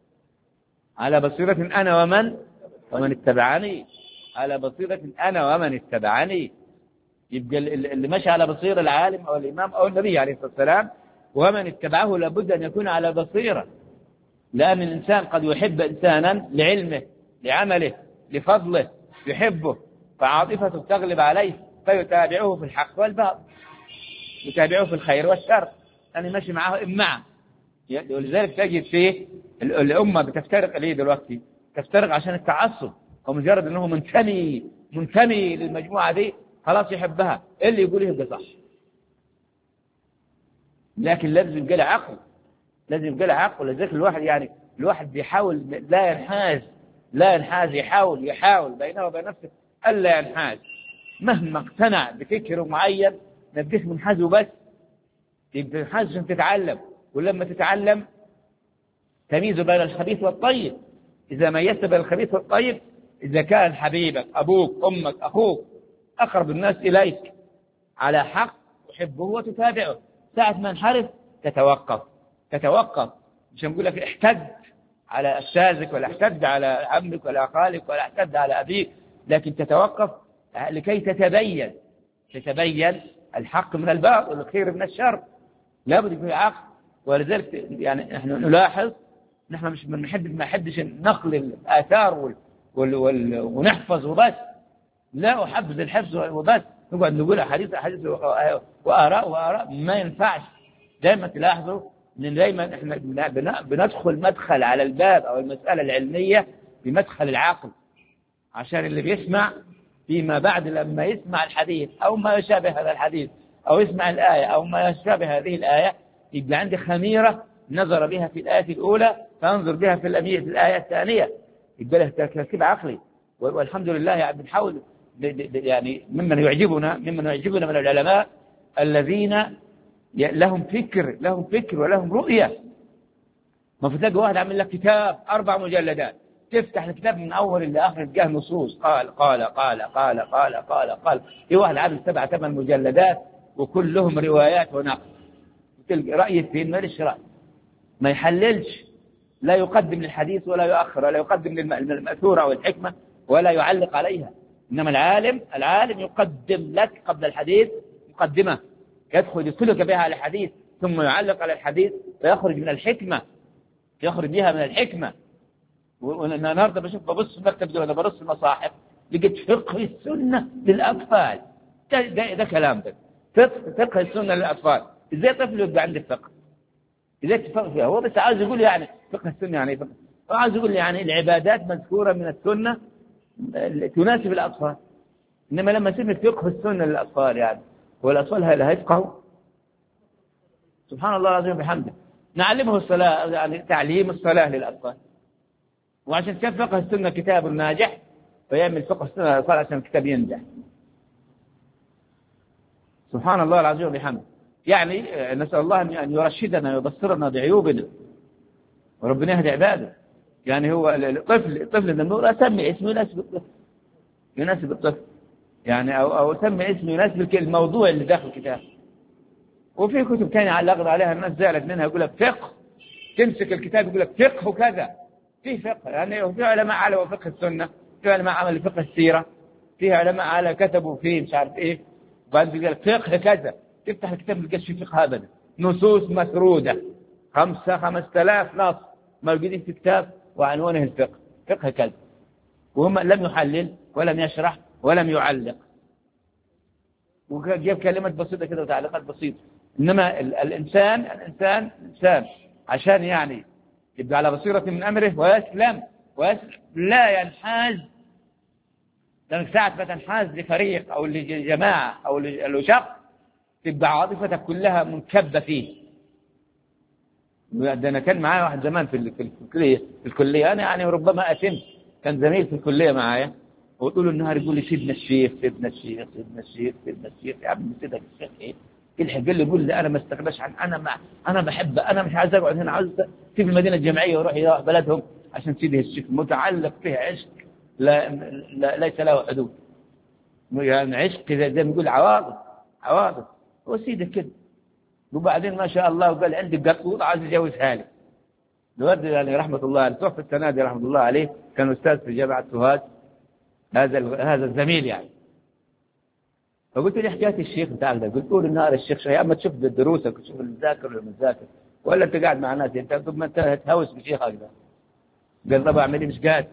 أنا ومن اتبعني، على بصيرة أنا ومن اتبعني. يبقى اللي ماشي على بصيرة العالم أو الإمام أو النبي عليه الصلاة والسلام، ومن اتبعه لابد أن يكون على بصيرة. لأن الإنسان قد يحب إنسانا لعلمه لعمله لفضله يحبه، فعاطفته تغلب عليه فيتابعه في الحق والباطل، يتابعه في الخير والشر، يعني ماشي معه إمعة. ولذلك تجد فيه الأمة بتفترق ليه دلوقتي؟ تفترق عشان التعصب، ومجرد أنه منتمي للمجموعة دي خلاص يحبها، اللي يقوله يبقى صح. لكن لازم يبقى له عقل، لذلك الواحد بيحاول لا ينحاز، يحاول بينه وبين نفسه ألا ينحاز. مهما اقتنع بفكر معين ما تبقاش منحاز وبس، يبقى منحاز عشان تتعلم. ولما تتعلم تميز بين الخبيث والطيب. إذا ميزت بين الخبيث والطيب، إذا كان حبيبك أبوك أمك أخوك أقرب الناس إليك على حق تحبه وتتابعه، ساعة ما انحرف تتوقف. مش نقول لك احتد على أستاذك ولا احتد على عمك ولا خالك ولا احتد على أبيك، لكن تتوقف لكي تتبين الحق من الباطل والخير من الشر. لابد يكون عقل. ولذلك يعني نحن نلاحظ، نحن مش ما نحبش نقل الآثار ونحفظ وبس، لا أحبذ الحفظ وبس، نقعد نقول حديث وآراء ما ينفعش. دائما تلاحظوا ان دائما احنا بندخل مدخل على الباب او المسألة العلمية بمدخل العقل، عشان اللي بيسمع فيما بعد لما يسمع الحديث او ما يشابه هذا الحديث او يسمع الآية او ما يشابه هذه الآية، يبقى عندي خميرة نظر بها في الآية الأولى فانظر بها في الآية الثانية، يبقى له تركيب عقلي. والحمد لله يعني بنحاول يعني ممن يعجبنا من العلماء الذين لهم فكر ولهم رؤية. ما في تلاقي واحد عامل لك كتاب 4 مجلدات، تفتح الكتاب من أول لآخر تلقاه نصوص قال. في واحد عامل 7 8 مجلدات وكلهم روايات ونقل، تلقى رأي الدين مالش رأي، ما يحللش، لا يقدم للحديث ولا يؤخر، ولا يقدم للمأثورة أو الحكمة ولا يعلق عليها. إنما العالم يقدم لك قبل الحديث مقدمة يدخلك بها على الحديث، ثم يعلق على الحديث فيخرج بها من الحكمة. وانا النهارده ببص في المكتب ده وانا برص المصاحف، لقيت فقه السنه للاطفال. ده كلام ده، فقه السنه للاطفال. ازاي طفل يبقى عنده فقه؟ ازاي تفقه فيها؟ هو بس عاوز يقول يعني فقه السنه يعني فقه، هو عاوز يقول يعني العبادات مذكوره من السنه تناسب الاطفال. انما لما سمي فقه السنه للاطفال يعني هو الاطفال هيفقهوا؟ سبحان الله العظيم وبحمده. نعلمه الصلاه، يعني تعليم الصلاه للاطفال. وعشان كان فقه السنه كتاب ناجح، فيعمل فقه السنه للاطفال عشان الكتاب ينجح. سبحان الله العظيم وبحمده. يعني نسال الله ان يرشدنا ويبصرنا بعيوبنا، وربنا يهدي عباده. يعني هو الطفل لما نقول اسمي اسمه يناسب الطفل، يعني او اسمي اسمه يناسب الموضوع اللي داخل الكتاب. وفي كتب كان يعلقوا عليها الناس زعلت منها، يقول لك فقه، تمسك الكتاب يقول لك فقه وكذا. في فقه يعني، في علماء على فقه السنه، في علماء عملوا فقه السيره، في علماء على كتبوا فيه مش عارف ايه، وبعدين يقول لك فقه كذا. تفتح الكتاب ما تلقاش فيه فقه ابدا، نصوص مسروده 5000 نص موجودين في كتاب وعنوانه الفقه، فقه كذا، وهم لم يحلل ولم يشرح ولم يعلق، وجاب كلمات بسيطة كده وتعليقات بسيطة. إنما الإنسان عشان يعني يبقى على بصيرة من أمره ويسلم لا ينحاز. لأنك ساعة ما تنحاز لفريق أو لجماعة أو لشخص تبقى عاطفتك كلها منكبة فيه. ده أنا كان معايا واحد زمان في الكلية أنا يعني ربما أتم، كان زميل في الكلية معايا، وطول النهار يقول لي سيدنا الشيخ سيدنا الشيخ سيدنا الشيخ سيدنا الشيخ. يا عم سيدك الشيخ ايه؟ يلحق قال لي يقول لي انا ما استغناش عن انا بحب، انا مش عايز اقعد هنا، عاوز اسيب المدينه الجامعيه واروح بلدهم عشان سيدي الشيخ متعلق فيه عشق لا ليس له حدود. يعني عشق زي ما يقول عواطف هو سيدك كده. وبعدين ما شاء الله وقال عندي قطوط عايز يجوزها لي. الولد يعني رحمه الله عليه توفى السنه دي رحمه الله عليه، كان استاذ في جامعه سوهاج هذا الزميل يعني. فقلت لي حكايه الشيخ بتاعك ده، قلت له النهار الشيخ شيء، اما تشوف دروسك وتشوف المذاكر ولا المذاكر، ولا انت قاعد مع ناس انت ما انت هتهوس بشيخك ده. قال طب اعمل ايه؟ مش قاعد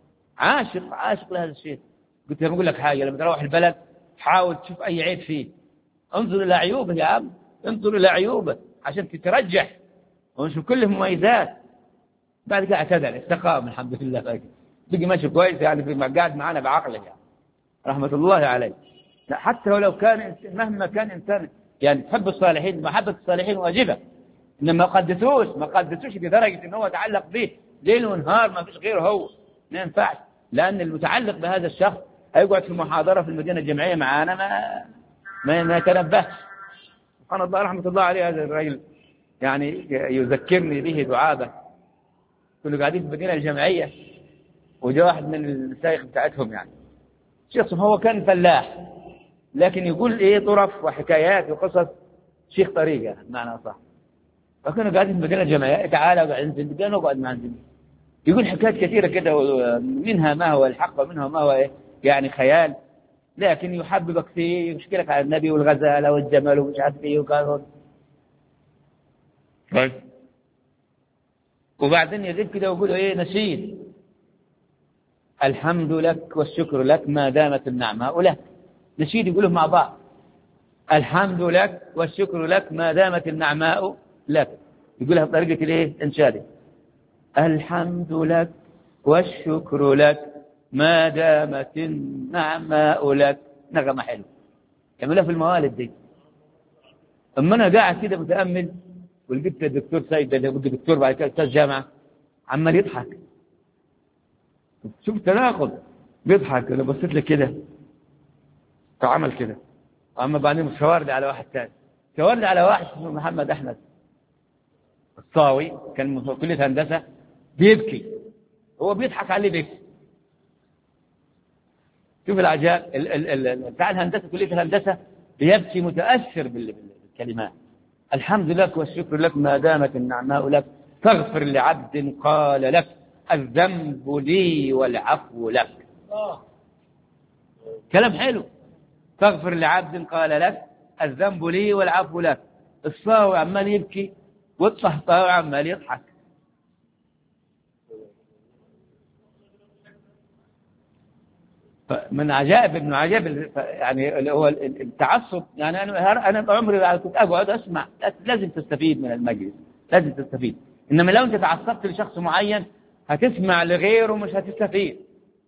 عاشق لهذا الشيخ. قلت له بقول لك حاجه، لما تروح البلد حاول تشوف اي عيب فيه، انظر الى عيوبه يا عم، انظر الى عيوبه عشان تترجح، ونشوف كل مميزات. بعد كده اعتدل استقام الحمد لله، بقي ماشي كويس يعني، في قاعد معنا بعقله يعني رحمه الله عليه. لا حتى لو كان مهما كان إنسان يعني تحب الصالحين، محبة الصالحين واجبة، إنما ما قدسوش لدرجة إن هو يتعلق به ليل ونهار ما فيش غيره هو، ما ينفعش. لأن المتعلق بهذا الشخص هيقعد في محاضرة في المدينة الجامعية معانا ما يتنبهش. سبحان الله رحمة الله عليه هذا الرجل، يعني يذكرني به دعابة. كنا قاعدين في المدينة الجامعية وجاء واحد من المشايخ بتاعتهم يعني شيخ، هو كان فلاح لكن يقول ايه طرف وحكايات وقصص شيخ طريقة معنى صح. فكنا قاعدين في المدينة الجامعية، تعالى اقعد نقعد مع الجميع، يقول حكايات كثيرة كده، منها ما هو الحق ومنها ما هو إيه يعني خيال، لكن يحببك فيه، يشكلك على النبي والغزالة والجمل ومش عارف ايه وكذا. طيب وبعدين يجيب كده ويقول ايه نشيد: الحمد لك والشكر لك ما دامت النعماء لك. نشيد يقولوا مع بعض: الحمد لك والشكر لك ما دامت النعماء لك. يقولها بطريقة الايه انشادي: الحمد لك والشكر لك ما دامت النعماء لك. نغمة حلوة يعملها في الموالد دي. اما انا قاعد كده متأمل ولقيت الدكتور سيد اللي هو الدكتور بعد كده استاذ جامعة عمال يضحك، شوف تناقض، بيضحك. انا بصيت له كده فعمل كده، اما بعدين شاور لي على واحد ثاني، شاور لي على واحد اسمه محمد احمد الصاوي كان في كلية هندسة بيبكي، هو بيضحك عليه بيبكي. شوف العجائب بتاع الهندسة، كلية الهندسة بيبكي متأثر بالكلمات: الحمد لك والشكر لك ما دامت النعماء لك، تغفر لعبد قال لك الذنب لي والعفو لك. كلام حلو، تغفر لعبد قال لك الذنب لي والعفو لك. الصاوي عمال يبكي والطهطاوي عمال يضحك. من عجائب ابن عجائب يعني اللي هو التعصب. يعني أنا عمري كنت أقعد أسمع، لازم تستفيد من المجلس، لازم تستفيد. إنما لو أنت تعصبت لشخص معين هتسمع لغيره مش هتستفيد.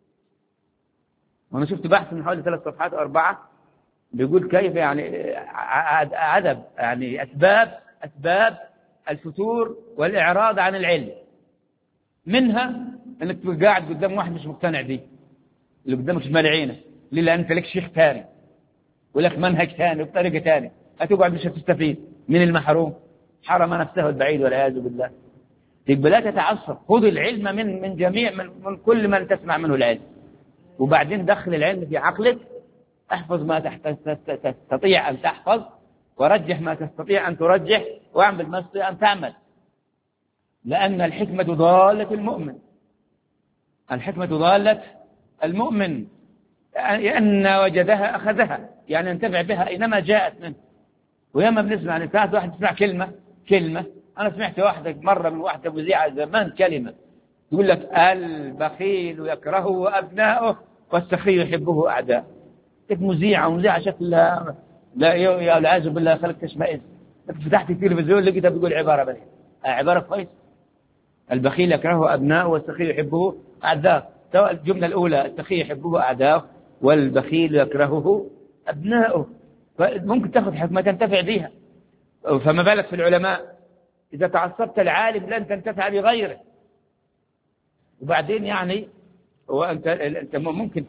وأنا شفت بحث من حوالي 3 صفحات أو 4 بيقول كيف يعني عدد يعني أسباب الفتور والإعراض عن العلم. منها أنك تبقى قاعد قدام واحد مش مقتنع به، اللي قدامك شمال عينه، ليه؟ لأن أنت لك شيخ ثاني ولك منهج ثاني وبطريقة ثانية، هتقعد مش هتستفيد. من المحروم حرم نفسه البعيد والعياذ بالله. تبقى لا تتعصب، خذ العلم من جميع من كل من تسمع منه العلم، وبعدين دخل العلم في عقلك. احفظ ما تستطيع أن تحفظ، ورجح ما تستطيع أن ترجح، واعمل ما تستطيع أن تعمل. لأن الحكمة ضالة المؤمن، الحكمة ضالة المؤمن، أن وجدها أخذها، يعني ينتفع بها أينما جاءت منه. وياما بنسمع عن ساعات واحد يسمع كلمة. أنا سمعت واحدة مرة من واحدة مذيعة زمان كلمة يقول لك البخيل يكرهه أبناؤه والسخي يحبه أعداء. مذيعة شكلها لا والعياذ بالله خلق تشمئز. فتحت التلفزيون لقيتها بيقول عبارة بني عبارة كويس، البخيل يكرهه أبناؤه والسخي يحبه أعداء. سواء الجملة الأولى السخي يحبه أعداءه والبخيل يكرهه أبناؤه، ممكن تأخذ حكمة تنتفع بها. فما بالك في العلماء؟ إذا تعصبت العالم لن تنتفع بغيره. وبعدين يعني أنت ممكن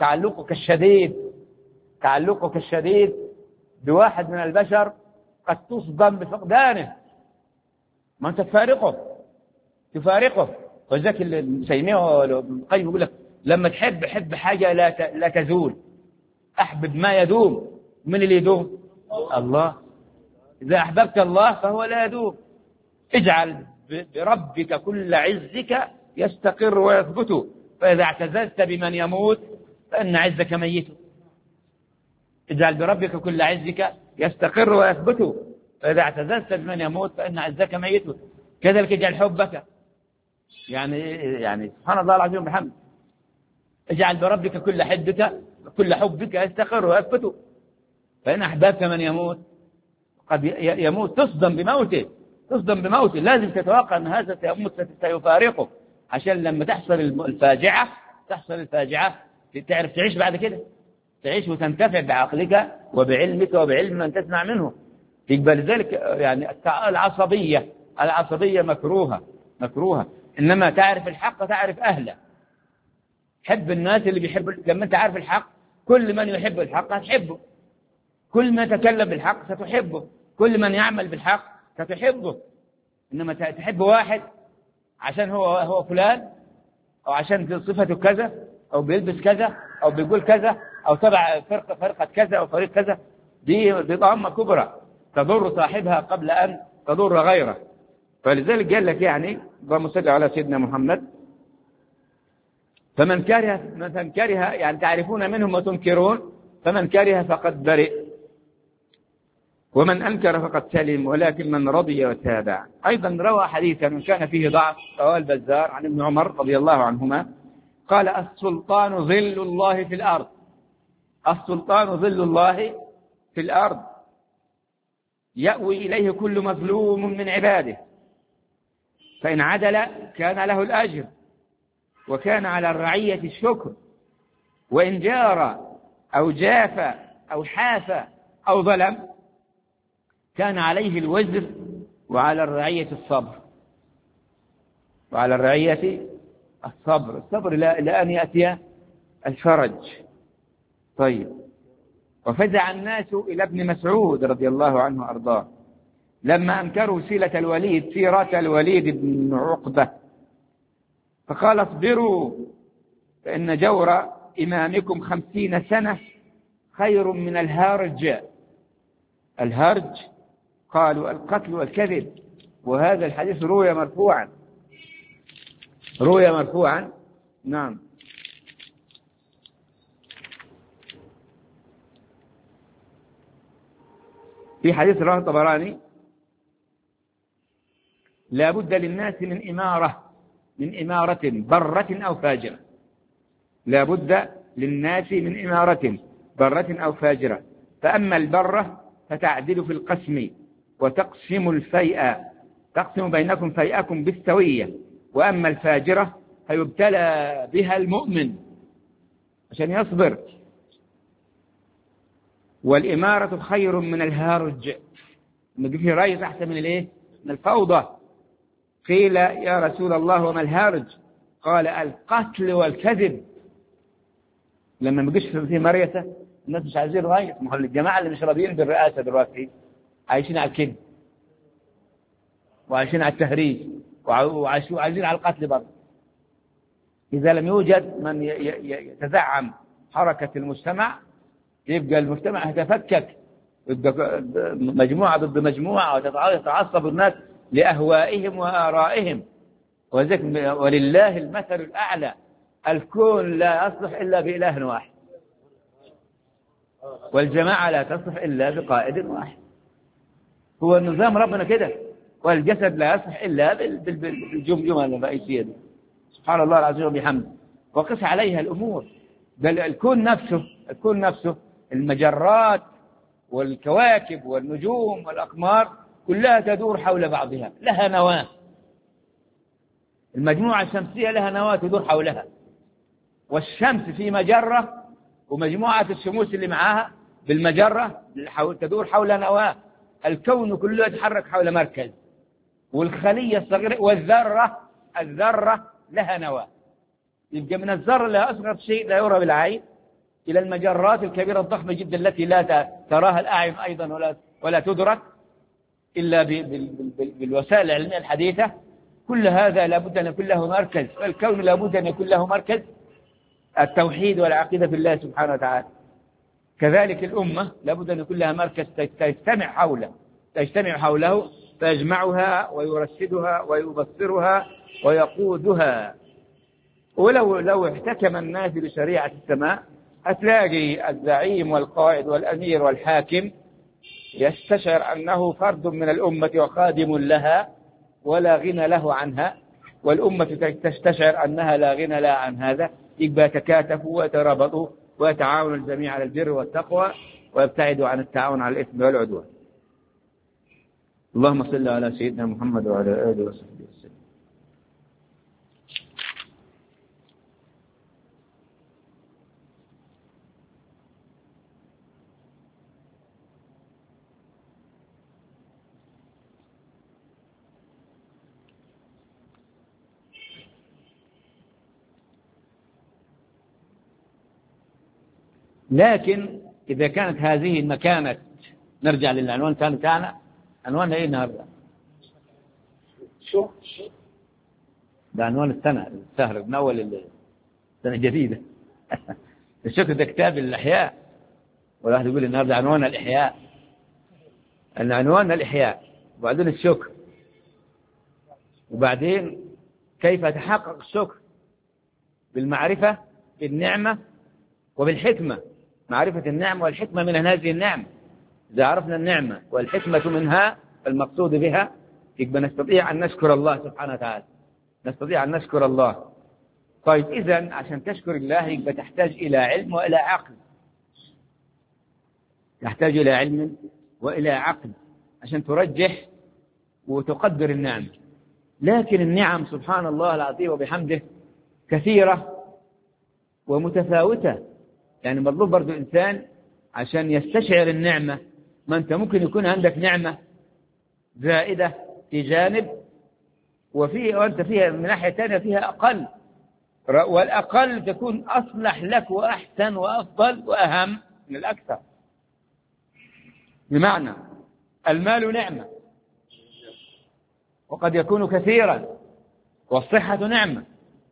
تعلقك الشديد بواحد من البشر قد تصدم بفقدانه، ما أنت تفارقه. وذلك اللي سيميه القيم يقول لك لما حب حاجة لا تزول، أحبب ما يدوم. من اللي يدوم؟ الله. إذا أحببت الله فهو لا يدوم. اجعل بربك كل عزك يستقر ويثبت، فإذا اعتززت بمن يموت فإن عزك ميت. اجعل بربك كل عزك يستقر ويثبت، فإذا اعتززت بمن يموت فإن عزك ميت. كذلك اجعل حبك، يعني سبحان الله العظيم وبحمده، اجعل بربك كل حبك يستقر ويثبت، فإن أحببت من يموت قد يموت تصدم بموته. لازم تتوقع أن هذا سيفارقه، عشان لما تحصل الفاجعة تعرف تعيش بعد كده، تعيش وتنتفع بعقلك وبعلمك وبعلم من تسمع منه. لذلك يعني العصبية مكروهة. إنما تعرف الحق تعرف أهله. حب الناس اللي بيحبوا. لما أنت عارف الحق، كل من يحب الحق هتحبه، كل من يتكلم بالحق ستحبه، كل من يعمل بالحق ستحبه. إنما تحب واحد عشان هو فلان، أو عشان صفته كذا، أو بيلبس كذا، أو بيقول كذا، أو تبع فرقة كذا أو فريق كذا، دي طامة كبرى تضر صاحبها قبل أن تضر غيره. فلذلك قال لك يعني اللهم صل على سيدنا محمد، فمن كره يعني تعرفون منهم وتنكرون، فمن كره فقد برئ، ومن أنكر فقد سلم، ولكن من رضي وتابع. أيضا روى حديثا من كان فيه ضعف، رواه البزار عن ابن عمر رضي الله عنهما قال السلطان ظل الله في الأرض، السلطان ظل الله في الأرض، يأوي إليه كل مظلوم من عباده، فإن عدل كان له الأجر، وكان على الرعية الشكر، وإن جار أو جاف أو حاف أو ظلم كان عليه الوزر، وعلى الرعية الصبر لأن يأتي الفرج. طيب. وفزع الناس إلى ابن مسعود رضي الله عنه وأرضاه لما أنكروا سيرة الوليد بن عقبة، فقال اصبروا فإن جور إمامكم 50 سنة خير من الهرج قالوا القتل والكذب. وهذا الحديث روي مرفوعا. نعم. في حديث رواه الطبراني لا بد للناس من إمارة برة أو فاجرة، لا بد للناس من إمارة برة أو فاجرة. فأما البرة فتعدل في القسم وتقسم الفيء، تقسم بينكم فيئكم بالسوية. وأما الفاجرة فيبتلى بها المؤمن عشان يصبر. والإمارة خير من الهارج، نجي في رئيس أحسن من الإيه؟ من الفوضى. قيل يا رسول الله وما الهارج؟ قال القتل والكذب. لما ما يجيش في مريسة الناس مش عايزين رئيس، ما هو الجماعة اللي مش راضيين بالرئاسة دلوقتي عايشين على الكذب وعايشين على التهريج وعايزين على القتل برضه. إذا لم يوجد من يتزعم حركة المجتمع يبقى المجتمع يتفكك، مجموعة ضد مجموعة، وتتعصب الناس لأهوائهم وآرائهم. ولله المثل الأعلى. الكون لا يصلح إلا بإله واحد، والجماعة لا تصلح إلا بقائد واحد. هو النظام ربنا كده. والجسد لا يصلح إلا بالجمجمة الرئيسية دي. سبحان الله العظيم وبحمده. وقس عليها الأمور. بل الكون نفسه المجرات والكواكب والنجوم والأقمار كلها تدور حول بعضها، لها نواة. المجموعة الشمسية لها نواة تدور حولها، والشمس في مجرة، ومجموعة الشموس اللي معاها بالمجرة تدور حول نواة. الكون كله يتحرك حول مركز. والخلية الصغيرة الذرة لها نواة. يبقى من الذرة لا أصغر شيء لا يرى بالعين إلى المجرات الكبيرة الضخمة جدا التي لا تراها الأعين أيضا ولا تدرك إلا بالوسائل العلمية الحديثة. كل هذا لابد أن يكون له مركز. فالكون لابد أن يكون له مركز، التوحيد والعقيدة في الله سبحانه وتعالى. كذلك الأمة لابد أن يكون لها مركز تجتمع حوله فيجمعها ويرشدها ويبصرها ويقودها. ولو احتكم الناس بشريعة السماء هتلاقي الزعيم والقائد والأمير والحاكم يستشعر أنه فرد من الأمة وخادم لها ولا غنى له عنها، والأمة تستشعر أنها لا غنى لها عن هذا. يبقى يتكاتفوا ويترابطوا ويتعاونوا الجميع على البر والتقوى ويبتعدوا عن التعاون على الإثم والعدوان. اللهم صل على سيدنا محمد وعلى آله وصحبه وسلم. لكن إذا كانت هذه المكانة، نرجع للعنوان الثاني بتاعنا. عنواننا إيه النهارده؟ ده عنوان السهر من أول السنة الجديدة. الشكر ده كتاب الإحياء، والواحد يقول النهارده عنوان الإحياء. عنوان الإحياء، وبعدين الشكر، وبعدين كيف يتحقق الشكر؟ بالمعرفة، بالنعمة، وبالحكمة. معرفة النعمة والحكمة من هذه النعمة. إذا عرفنا النعمة والحكمة منها المقصود بها يبقى نستطيع أن نشكر الله سبحانه وتعالى، نستطيع أن نشكر الله. طيب إذن عشان تشكر الله يبقى تحتاج إلى علم وإلى عقل، تحتاج إلى علم وإلى عقل عشان ترجح وتقدر النعمة. لكن النعم سبحان الله العظيم وبحمده كثيرة ومتفاوتة. يعني مطلوب برضو الإنسان عشان يستشعر النعمة. ما أنت ممكن يكون عندك نعمة زائدة في جانب، وأنت فيها من ناحية ثانية فيها أقل، والأقل تكون أصلح لك وأحسن وأفضل وأهم من الأكثر. بمعنى المال نعمة وقد يكون كثيرا، والصحة نعمة،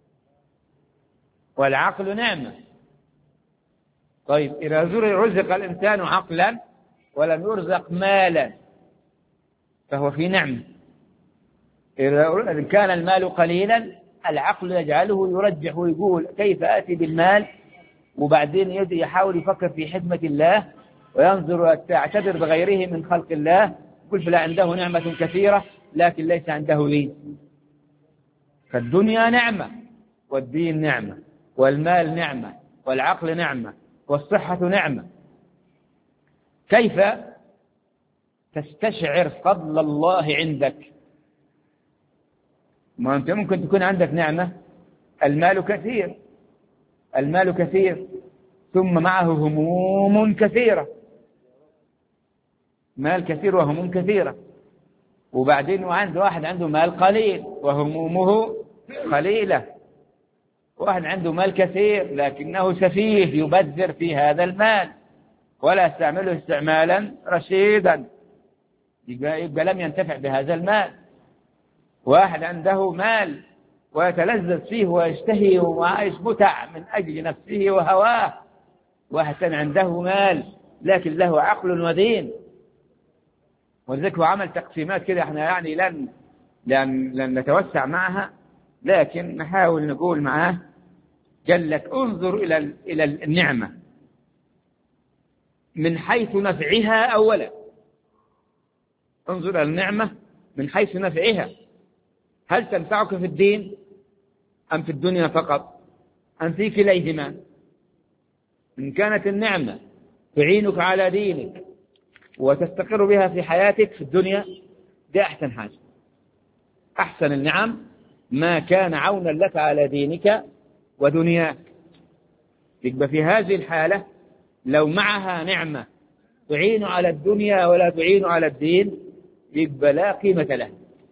والعقل نعمة. طيب إذا رزق الإنسان عقلا ولم يرزق مالا فهو في نعمة. إذا كان المال قليلا العقل يجعله يرجح ويقول كيف آتي بالمال، وبعدين يحاول يفكر في حكمة الله وينظر ويعتبر بغيره من خلق الله. يقول فلا عنده نعمة كثيرة لكن ليس عنده دين. فالدنيا نعمة، والدين نعمة، والمال نعمة، والعقل نعمة والصحة نعمة. كيف تستشعر فضل الله عندك؟ ما أنت ممكن تكون عندك نعمة، المال كثير، المال كثير، ثم معه هموم كثيرة، مال كثير وهموم كثيرة. وبعدين واحد عنده مال قليل وهمومه قليلة. واحد عنده مال كثير لكنه سفيه، يبذر في هذا المال ولا يستعمله استعمالا رشيدا، يبقى لم ينتفع بهذا المال. واحد عنده مال ويتلذذ فيه ويشتهي وعايش متع من أجل نفسه وهواه. واحد ثاني عنده مال لكن له عقل ودين. ولذلك هو عمل تقسيمات كده، احنا يعني لن نتوسع معها، لكن نحاول نقول معاه. قال لك انظر إلى النعمة من حيث نفعها أولا. انظر إلى النعمة من حيث نفعها، هل تنفعك في الدين أم في الدنيا فقط أم في كليهما؟ إن كانت النعمة تعينك على دينك وتستقر بها في حياتك في الدنيا، دي أحسن حاجة. أحسن النعم ما كان عونا لك على دينك ودنياك. يبقى في هذه الحالة لو معها نعمة تعين على الدنيا ولا تعين على الدين، يبقى لا قيمة له.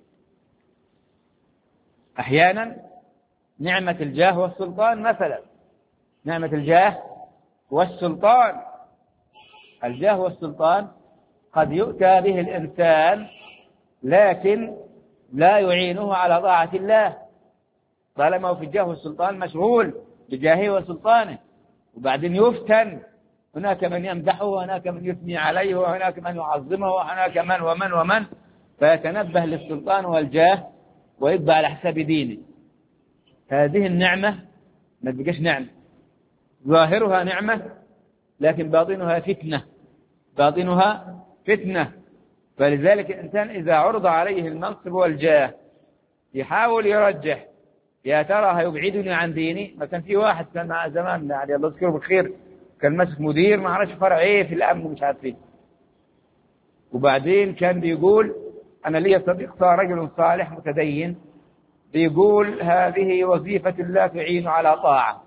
أحيانا نعمة الجاه والسلطان مثلا، نعمة الجاه والسلطان، الجاه والسلطان قد يؤتى به الإنسان لكن لا يعينه على طاعة الله، طالما هو في الجاه والسلطان مشغول بجاهه وسلطانه. وبعدين يفتن، هناك من يمدحه وهناك من يثني عليه وهناك من يعظمه وهناك من ومن، فيتنبه للسلطان والجاه ويبقى على حساب دينه. هذه النعمة ما تبقاش نعمة، ظاهرها نعمة لكن باطنها فتنة، باطنها فتنة. فلذلك الإنسان إذا عرض عليه المنصب والجاه يحاول يرجح، يا ترى هيبعدني عن ديني. ما كان في واحد كان مع زمان يعني الله يذكره بالخير، كان ماسك مدير ما عرفش فرع ايه في الامن ومش عارفين، وبعدين كان بيقول انا لي صديق رجل صالح متدين بيقول هذه وظيفة لا تعين على طاعة.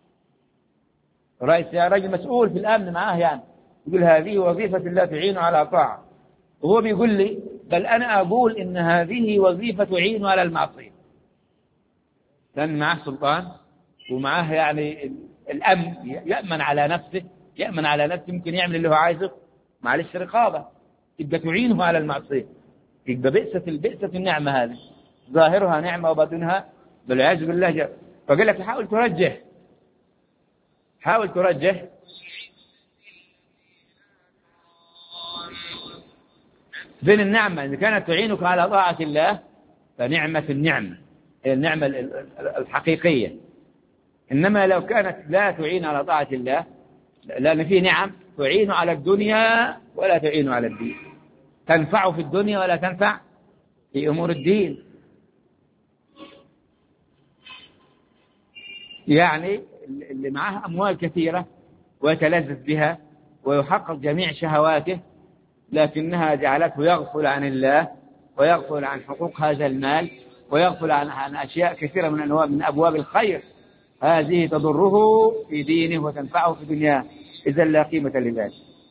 رئيس رجل مسؤول في الامن معاه يعني، يقول هذه وظيفة لا تعين على طاعة، وهو بيقول لي بل انا اقول ان هذه وظيفة تعين على المعصية. كان معه سلطان ومعه يعني الأمن، يأمن على نفسه، يأمن على نفسه، ممكن يعمل اللي هو عايزه، معلش رقابة، يبقى تعينه على المعصية. يبقى بئسة النعمة هذه، ظاهرها نعمة وباطنها بالعياذ بالله. فقال لك حاول ترجح، حاول ترجح بين النعمة إذا كانت تعينك على طاعة الله فنعمة النعمة هي النعمة الحقيقية. إنما لو كانت لا تعين على طاعة الله، لأن في نعم تعين على الدنيا ولا تعين على الدين، تنفع في الدنيا ولا تنفع في أمور الدين. يعني اللي معه أموال كثيرة ويتلذذ بها ويحقق جميع شهواته، لكنها جعلته يغفل عن الله ويغفل عن حقوق هذا المال ويغفل عن أشياء كثيرة من أبواب الخير، هذه تضره في دينه وتنفعه في دنياه، إذا لا قيمة لذلك.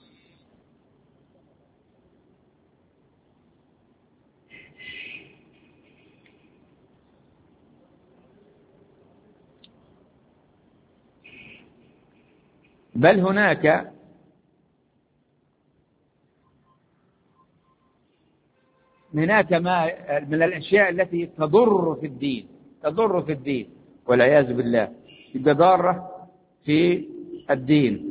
بل هناك ما من الأشياء التي تضر في الدين، تضر في الدين والعياذ بالله، يبقى ضارة في الدين،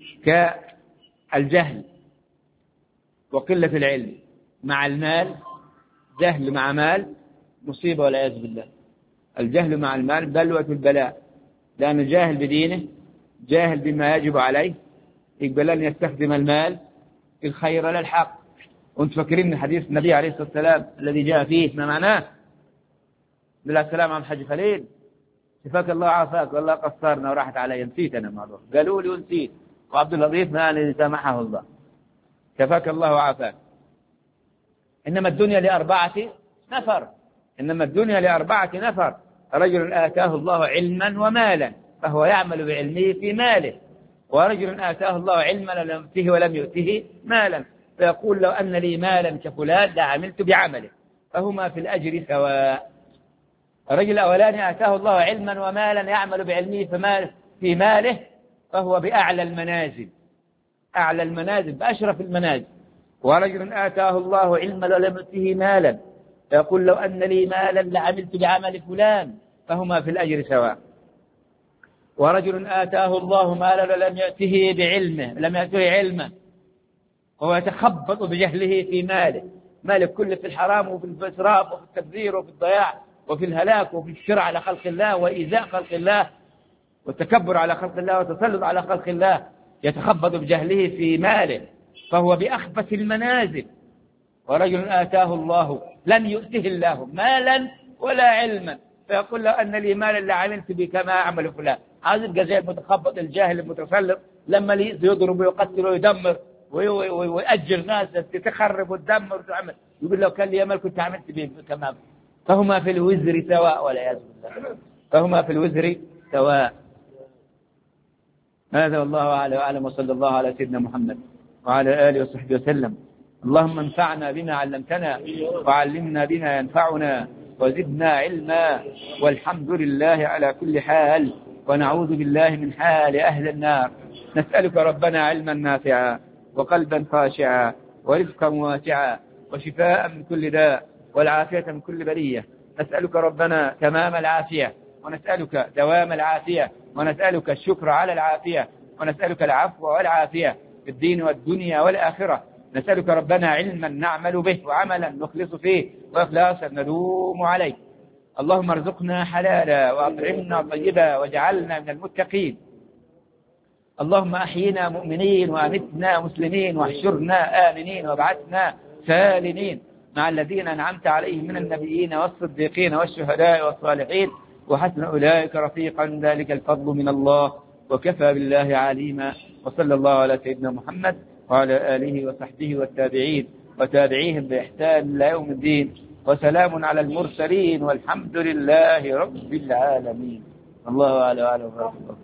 كالجهل وقلة العلم مع المال. جهل مع مال مصيبة والعياذ بالله. الجهل مع المال بلوة البلاء، لأنه جاهل بدينه، جاهل بما يجب عليه، يبقى لن يستخدم المال في الخير ولا الحق. وانت فاكرين حديث النبي عليه الصلاة والسلام الذي جاء فيه ما معناه؟ بالله السلام عن حج خليل، شفاك الله وعافاك، والله قصرنا وراحت علي، نسيت أنا الموضوع، قالوا لي ونسيت، وعبد اللطيف ما الذي سامحه الله. شفاك الله وعافاك. إنما الدنيا لأربعة نفر، إنما الدنيا لأربعة نفر: رجل آتاه الله علما ومالا فهو يعمل بعلمه في ماله، ورجل آتاه الله علما لم يؤته ولم يؤته مالا فيقول لو أن لي مالا كفلان لعملت بعمله، فهما في الأجر سواء. الرجل الأولاني آتاه الله علما ومالا يعمل بعلمه في ماله، فهو بأعلى المنازل، أعلى المنازل، بأشرف المنازل. ورجل آتاه الله علما ولم يؤته مالا فيقول لو أن لي مالا لعملت بعمل فلان، فهما في الأجر سواء. ورجل آتاه الله مالا ولم يأته بعلمه، لم يأته علما، وهو يتخبط بجهله في ماله، ماله كله في الحرام وفي الإسراف وفي التبذير وفي الضياع وفي الهلاك وفي الشر على خلق الله وإيذاء خلق الله والتكبر على خلق الله والتسلط على خلق الله، يتخبط بجهله في ماله، فهو بأخبث المنازل. ورجل آتاه الله لم يؤته الله مالا ولا علما فيقول لو أن لي مالا لعملت به كما أعمل فلان. هذا الجزاء المتخبط الجاهل المتسلط لما يضرب ويقتل ويدمر ويأجر ناس تخرب وتدمر وتعمل، يقول لو كان لي مال كنت عملت به كما. فهما في الوزر سواء والعياذ بالله، فهما في الوزر سواء. هذا والله أعلم، وصلى الله على سيدنا محمد وعلى آله وصحبه وسلم. اللهم انفعنا بما علمتنا وعلمنا بما ينفعنا وزدنا علما، والحمد لله على كل حال، ونعوذ بالله من حال أهل النار. نسألك ربنا علما نافعا وقلبا خاشعا ورزقا واسعا وشفاء من كل داء والعافية من كل بلية. نسألك ربنا تمام العافية، ونسألك دوام العافية، ونسألك الشكر على العافية، ونسألك العفو والعافية في الدين والدنيا والآخرة. نسألك ربنا علما نعمل به وعملا نخلص فيه وإخلاصا ندوم عليه. اللهم ارزقنا حلالا وأطعمنا طيبا واجعلنا من المتقين. اللهم أحينا مؤمنين وأمتنا مسلمين واحشرنا آمنين وابعثنا سالمين مع الذين أنعمت عليهم من النبيين والصديقين والشهداء والصالحين وحسن أولئك رفيقا، ذلك الفضل من الله وكفى بالله عليما. وصلى الله على سيدنا محمد وعلى آله وصحبه والتابعين وتابعيهم بإحسان إلى يوم الدين، وسلام على المرسلين والحمد لله رب العالمين. الله أعلم.